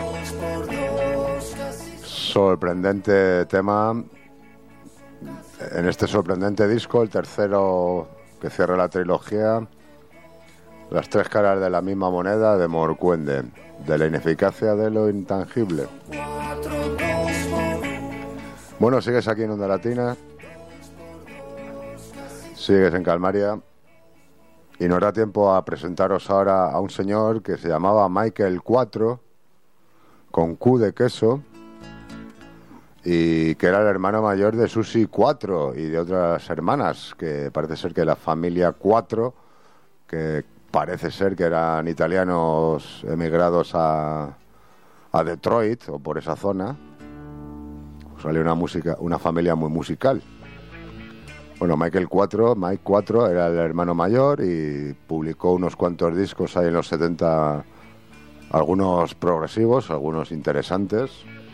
sorprendente tema. En este sorprendente disco, el tercero que cierra la trilogía, las tres caras de la misma moneda de Morcuende, de la ineficacia de lo intangible. Bueno, sigues aquí en Onda Latina, sigues en Calmaria, y nos da tiempo a presentaros ahora a un señor que se llamaba Michael cuatro, con Q de queso, y que era el hermano mayor de Susi cuatro y de otras hermanas, que parece ser que la familia cuatro, que parece ser que eran italianos emigrados a, a Detroit o por esa zona, pues salió una música, una familia muy musical. Bueno, Michael cuatro, Mike cuatro era el hermano mayor y publicó unos cuantos discos ahí en los setenta, algunos progresivos, algunos interesantes.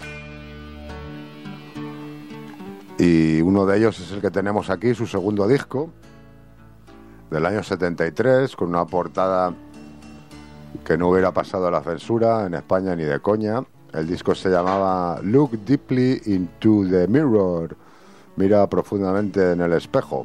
Y uno de ellos es el que tenemos aquí, su segundo disco, del año setenta y tres, con una portada que no hubiera pasado la censura en España ni de coña. El disco se llamaba Look Deeply into the Mirror, mira profundamente en el espejo.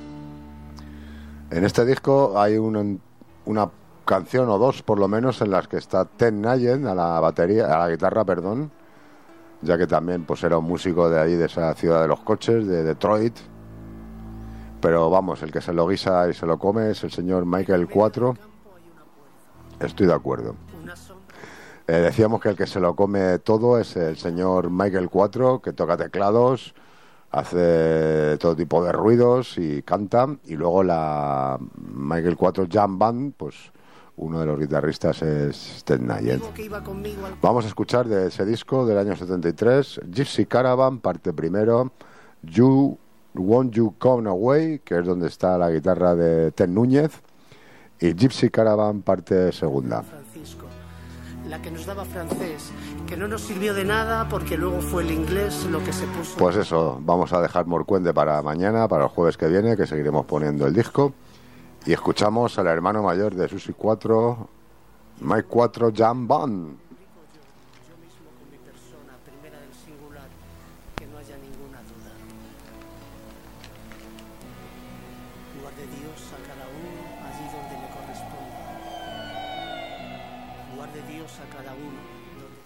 En este disco hay un, una canción o dos por lo menos en las que está Ted Nugent a la batería, a la guitarra, perdón, ya que también pues era un músico de ahí, de esa ciudad de los coches, de Detroit. Pero vamos, el que se lo guisa y se lo come es el señor Michael cuatro. Estoy de acuerdo. Eh, decíamos que el que se lo come todo es el señor Michael cuatro, que toca teclados, hace todo tipo de ruidos y canta. Y luego la Michael cuatro Jam Band, pues uno de los guitarristas es Ted Nugent. Vamos a escuchar de ese disco del año setenta y tres, Gypsy Caravan, parte primero, You Won't You Come Away, que es donde está la guitarra de Ted Núñez, y Gypsy Caravan, parte segunda. Francisco, la que nos daba francés, que no nos sirvió de nada porque luego fue el inglés lo que se puso. Pues eso, vamos a dejar Morcuende para mañana, para el jueves que viene, que seguiremos poniendo el disco. Y escuchamos al hermano mayor de Susi cuatro, Mike cuatro Jam Band. Yo mismo con mi persona, primera del singular, que no haya ninguna duda. Guarde Dios a cada uno allí donde le corresponda. Guarde Dios a cada uno donde...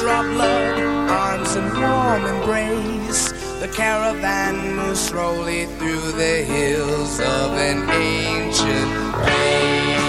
our blood, arms in warm embrace. The caravan moves slowly through the hills of an ancient race.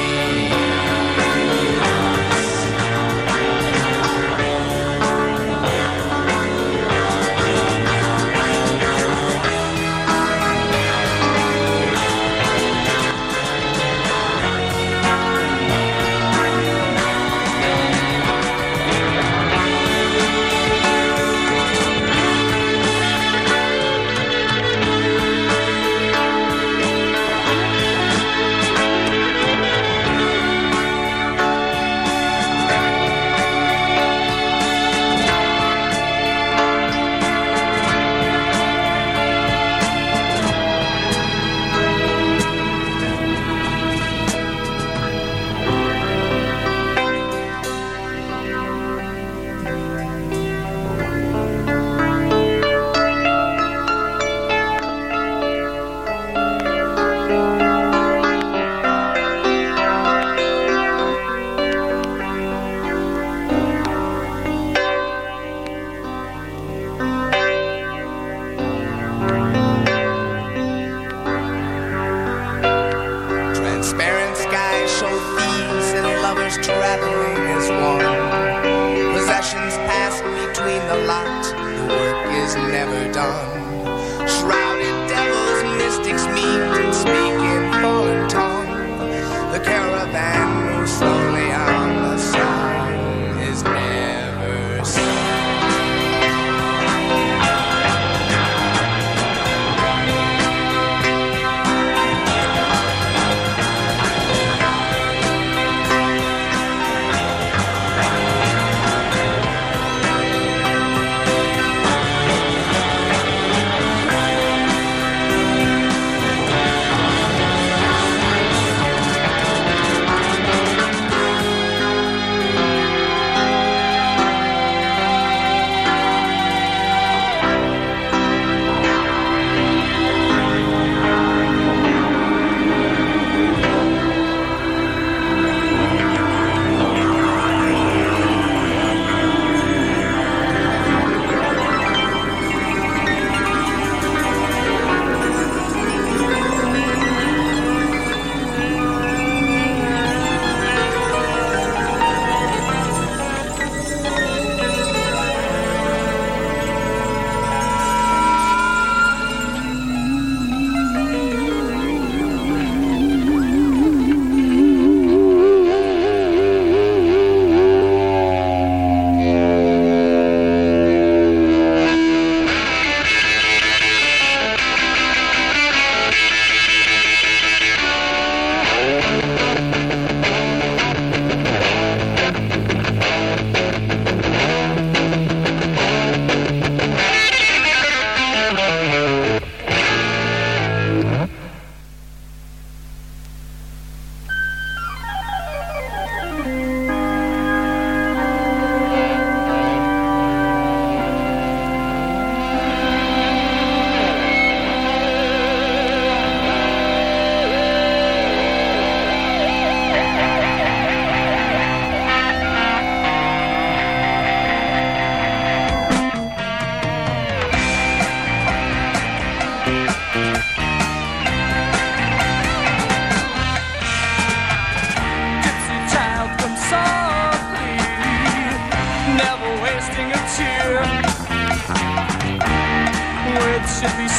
should be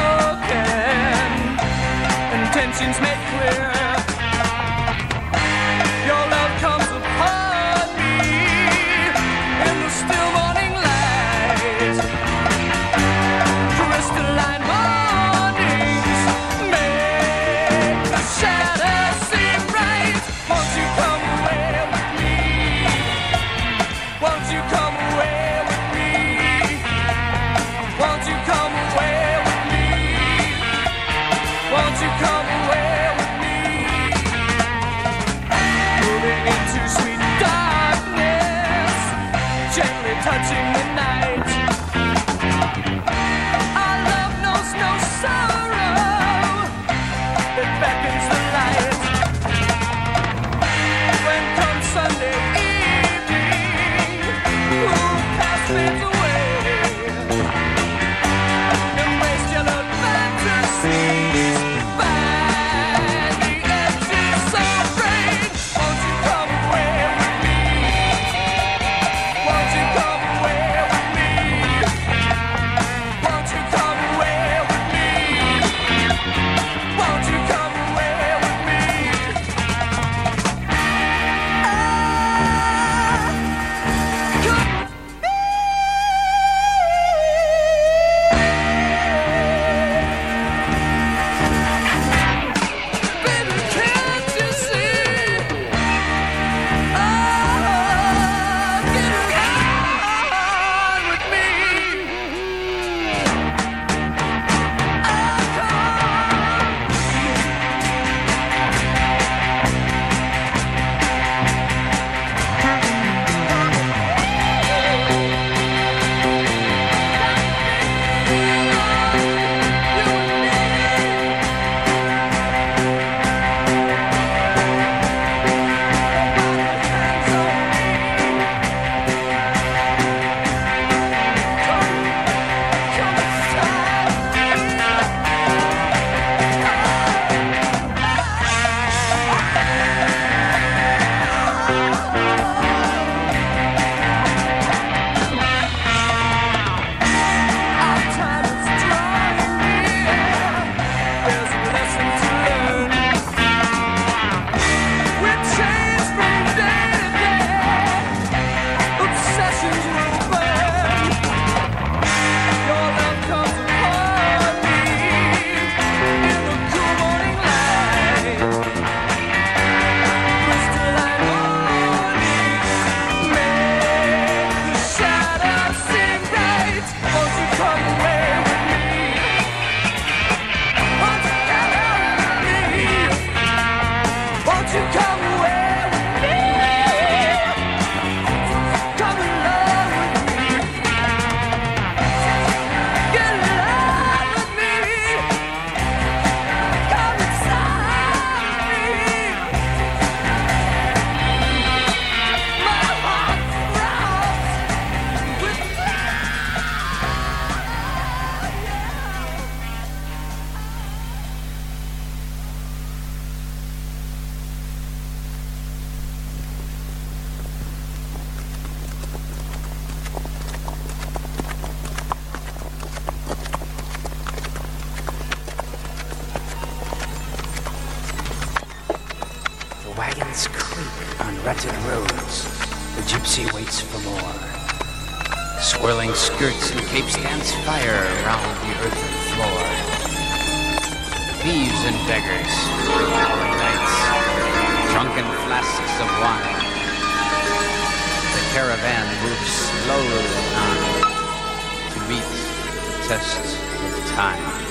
spoken, intentions made clear. Your love comes upon me in the still morning light. Crystalline mornings make the shadows seem bright. Won't you come away with me? Won't you come away with me? Won't you come away with me? Won't you come away with me? Moving into sweet darkness, gently touching the night. Our love knows no sorrow, it beckons the light. When comes Sunday evening, who enchanted roads, the gypsy waits for more. Swirling skirts and capes dance fire around the earthen floor. Thieves and beggars, howling nights, drunken flasks of wine. The caravan moves slowly on to meet the test of time.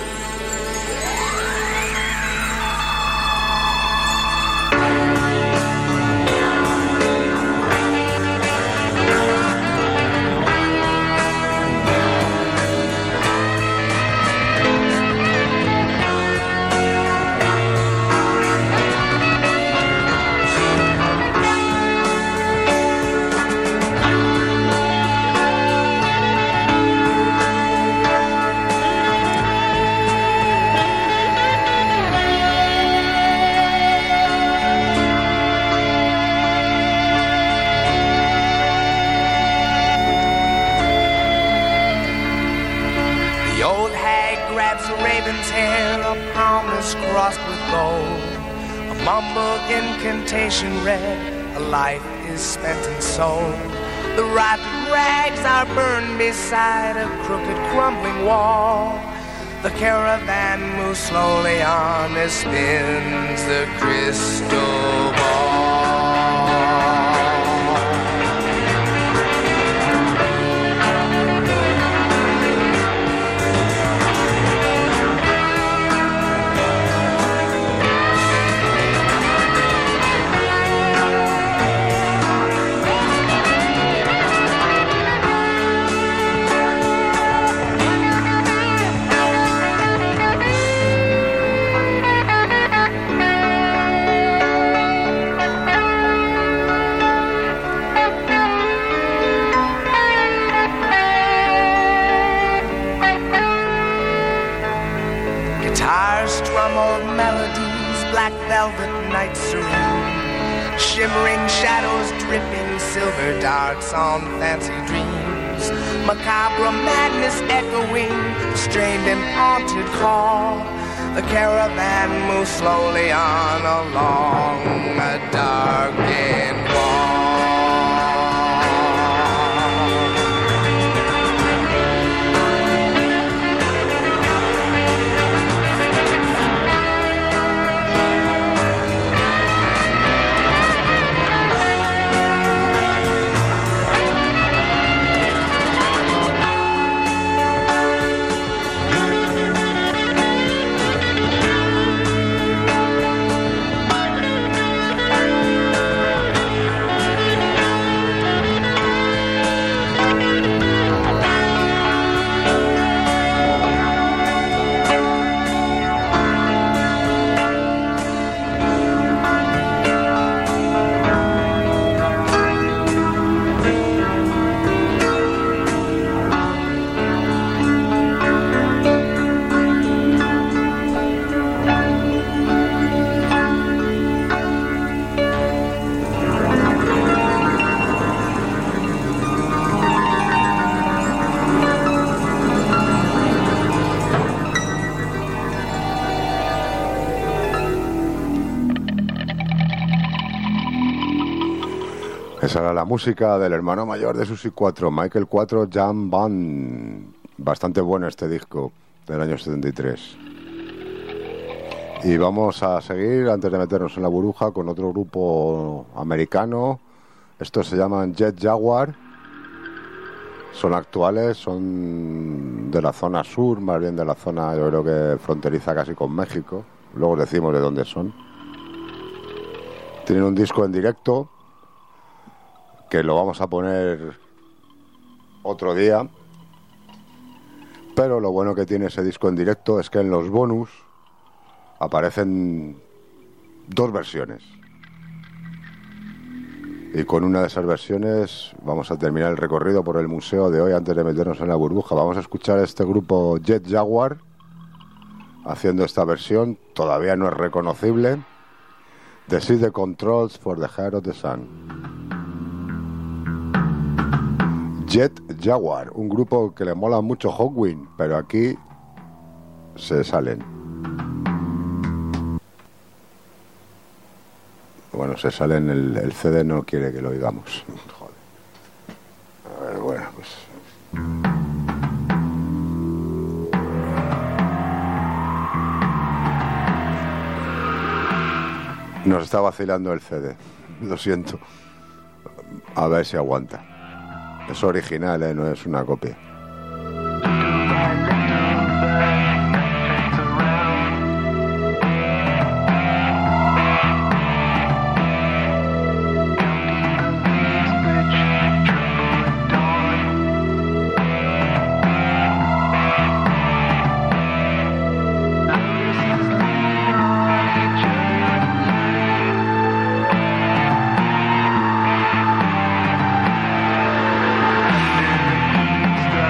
Crossed with gold, a mumbled incantation read, a life is spent and sold. The rotten rags are burned beside a crooked crumbling wall. The caravan moves slowly on as spins the crystal ball. Velvet night serene, shimmering shadows dripping silver darts on fancy dreams, macabre madness echoing, strained and haunted call. The caravan moves slowly on along a darkened wall. Esa era la música del hermano mayor de Susi cuatro, Michael cuatro Jam Band. Bastante bueno este disco del año setenta y tres. Y vamos a seguir, antes de meternos en la burbuja, con otro grupo americano. Estos se llaman Jet Jaguar. Son actuales, son de la zona sur, más bien de la zona, yo creo que fronteriza casi con México. Luego os decimos de dónde son. Tienen un disco en directo que lo vamos a poner otro día, pero lo bueno que tiene ese disco en directo es que en los bonus aparecen dos versiones, y con una de esas versiones vamos a terminar el recorrido por el museo de hoy. Antes de meternos en la burbuja, vamos a escuchar a este grupo Jet Jaguar haciendo esta versión, todavía no es reconocible, de See the Controls for the Heart of the Sun. Jet Jaguar, un grupo que le mola mucho Hawkwind, pero aquí se salen. Bueno, se sale en el, el C D, no quiere que lo oigamos. Joder. A ver, bueno, pues... Nos está vacilando el C D. Lo siento. A ver si aguanta. Es original, ¿eh? No es una copia. Stop.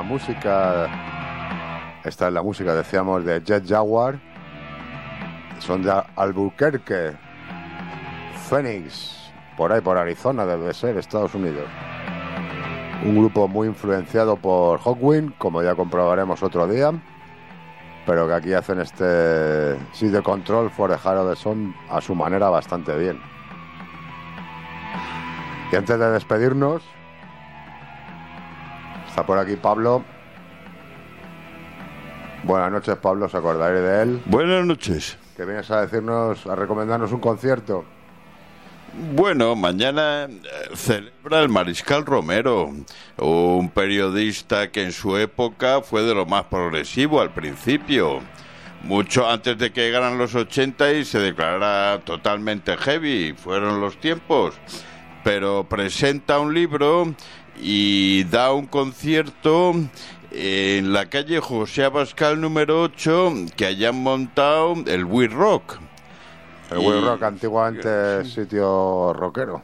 música. Esta es la música, decíamos, de Jet Jaguar. Son de Albuquerque, Phoenix, por ahí, por Arizona, debe ser, Estados Unidos. Un grupo muy influenciado por Hawkwind, como ya comprobaremos otro día, pero que aquí hacen este Seize the Control for the Heart of the Sun a su manera bastante bien. Y antes de despedirnos, está por aquí Pablo. Buenas noches, Pablo, os acordaréis de él. Buenas noches. Que vienes a decirnos, a recomendarnos un concierto. Bueno, mañana eh, celebra el Mariscal Romero, un periodista que en su época fue de lo más progresivo al principio, mucho antes de que llegaran los ochenta y se declarara totalmente heavy, fueron los tiempos, pero presenta un libro y da un concierto en la calle José Abascal número ocho, que hayan montado el We Rock. El We Rock, antiguamente sitio rockero.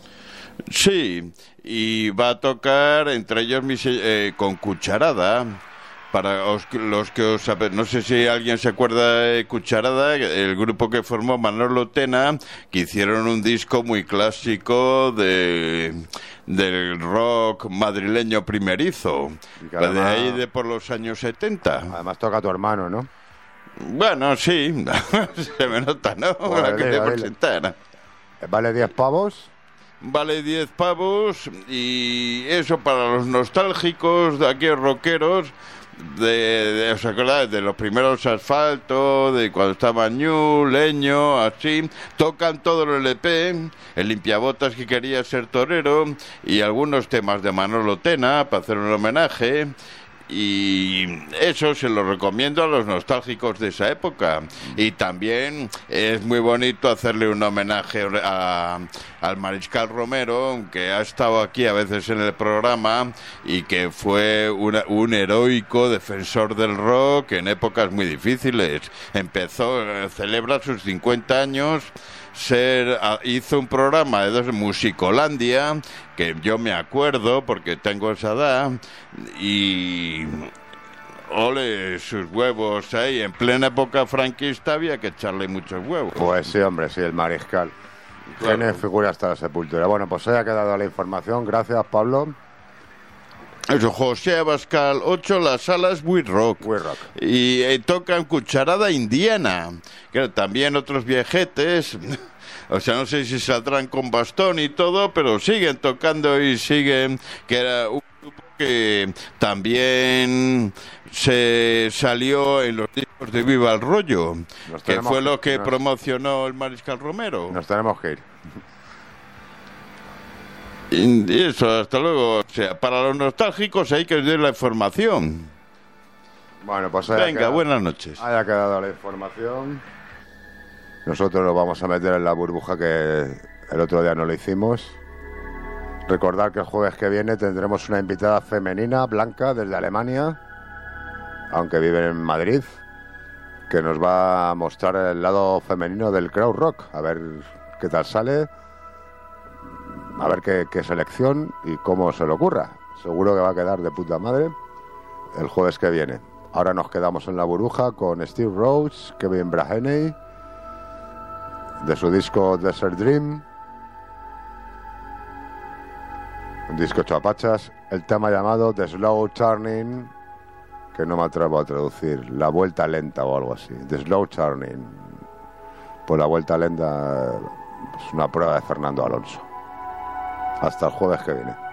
Sí, y va a tocar, entre ellos, mis, eh, con Cucharada. Para os, los que os... No sé si alguien se acuerda de Cucharada, el grupo que formó Manolo Tena, que hicieron un disco muy clásico de del rock madrileño primerizo, además, de ahí de por los años setenta. Además toca tu hermano, ¿no? Bueno, sí, se me nota, ¿no? Bueno, La que dile, te dile. presentara. ¿Vale diez pavos? Vale diez pavos, y eso para los nostálgicos de aquí rockeros, de, de, ¿os acordáis? De los primeros Asfalto, de cuando estaba Ñu, Leño, así, tocan todo el L P, el limpiabotas que quería ser torero, y algunos temas de Manolo Tena para hacer un homenaje. Y eso se lo recomiendo a los nostálgicos de esa época. Y también es muy bonito hacerle un homenaje a, al Mariscal Romero, que ha estado aquí a veces en el programa y que fue una, un heroico defensor del rock en épocas muy difíciles. Empezó, celebra sus cincuenta años. Ser, hizo un programa de dos, Musicolandia, que yo me acuerdo porque tengo esa edad, y ole sus huevos ahí, en plena época franquista había que echarle muchos huevos. Pues sí, hombre, sí, el Mariscal. Claro. Tiene figura hasta la sepultura. Bueno, pues ahí ha quedado la información. Gracias, Pablo. Eso, José Abascal ocho, las salas We Rock. We Rock. Y eh, tocan Cucharada Indiana, que también otros viejetes, o sea, no sé si saldrán con bastón y todo, pero siguen tocando y siguen, que era un grupo que también se salió en los discos de Viva el Rollo, que fue lo que nos, promocionó el Mariscal Romero. Nos tenemos que ir. Y eso, hasta luego. O sea, para los nostálgicos hay que dar la información. Bueno, pues venga, quedado, buenas noches. Haya quedado la información. Nosotros nos vamos a meter en la burbuja que el otro día no lo hicimos. Recordar que el jueves que viene tendremos una invitada femenina, Blanca, desde Alemania, aunque vive en Madrid, que nos va a mostrar el lado femenino del crowd rock. A ver qué tal sale. A ver qué, qué selección y cómo se le ocurra. Seguro que va a quedar de puta madre el jueves que viene. Ahora nos quedamos en la burbuja con Steve Rhodes, Kevin Braheney, de su disco Desert Dream, un disco chapachas, el tema llamado The Slow Turning, que no me atrevo a traducir, la vuelta lenta o algo así. The Slow Turning, pues la vuelta lenta es una prueba de Fernando Alonso. Hasta el jueves que viene.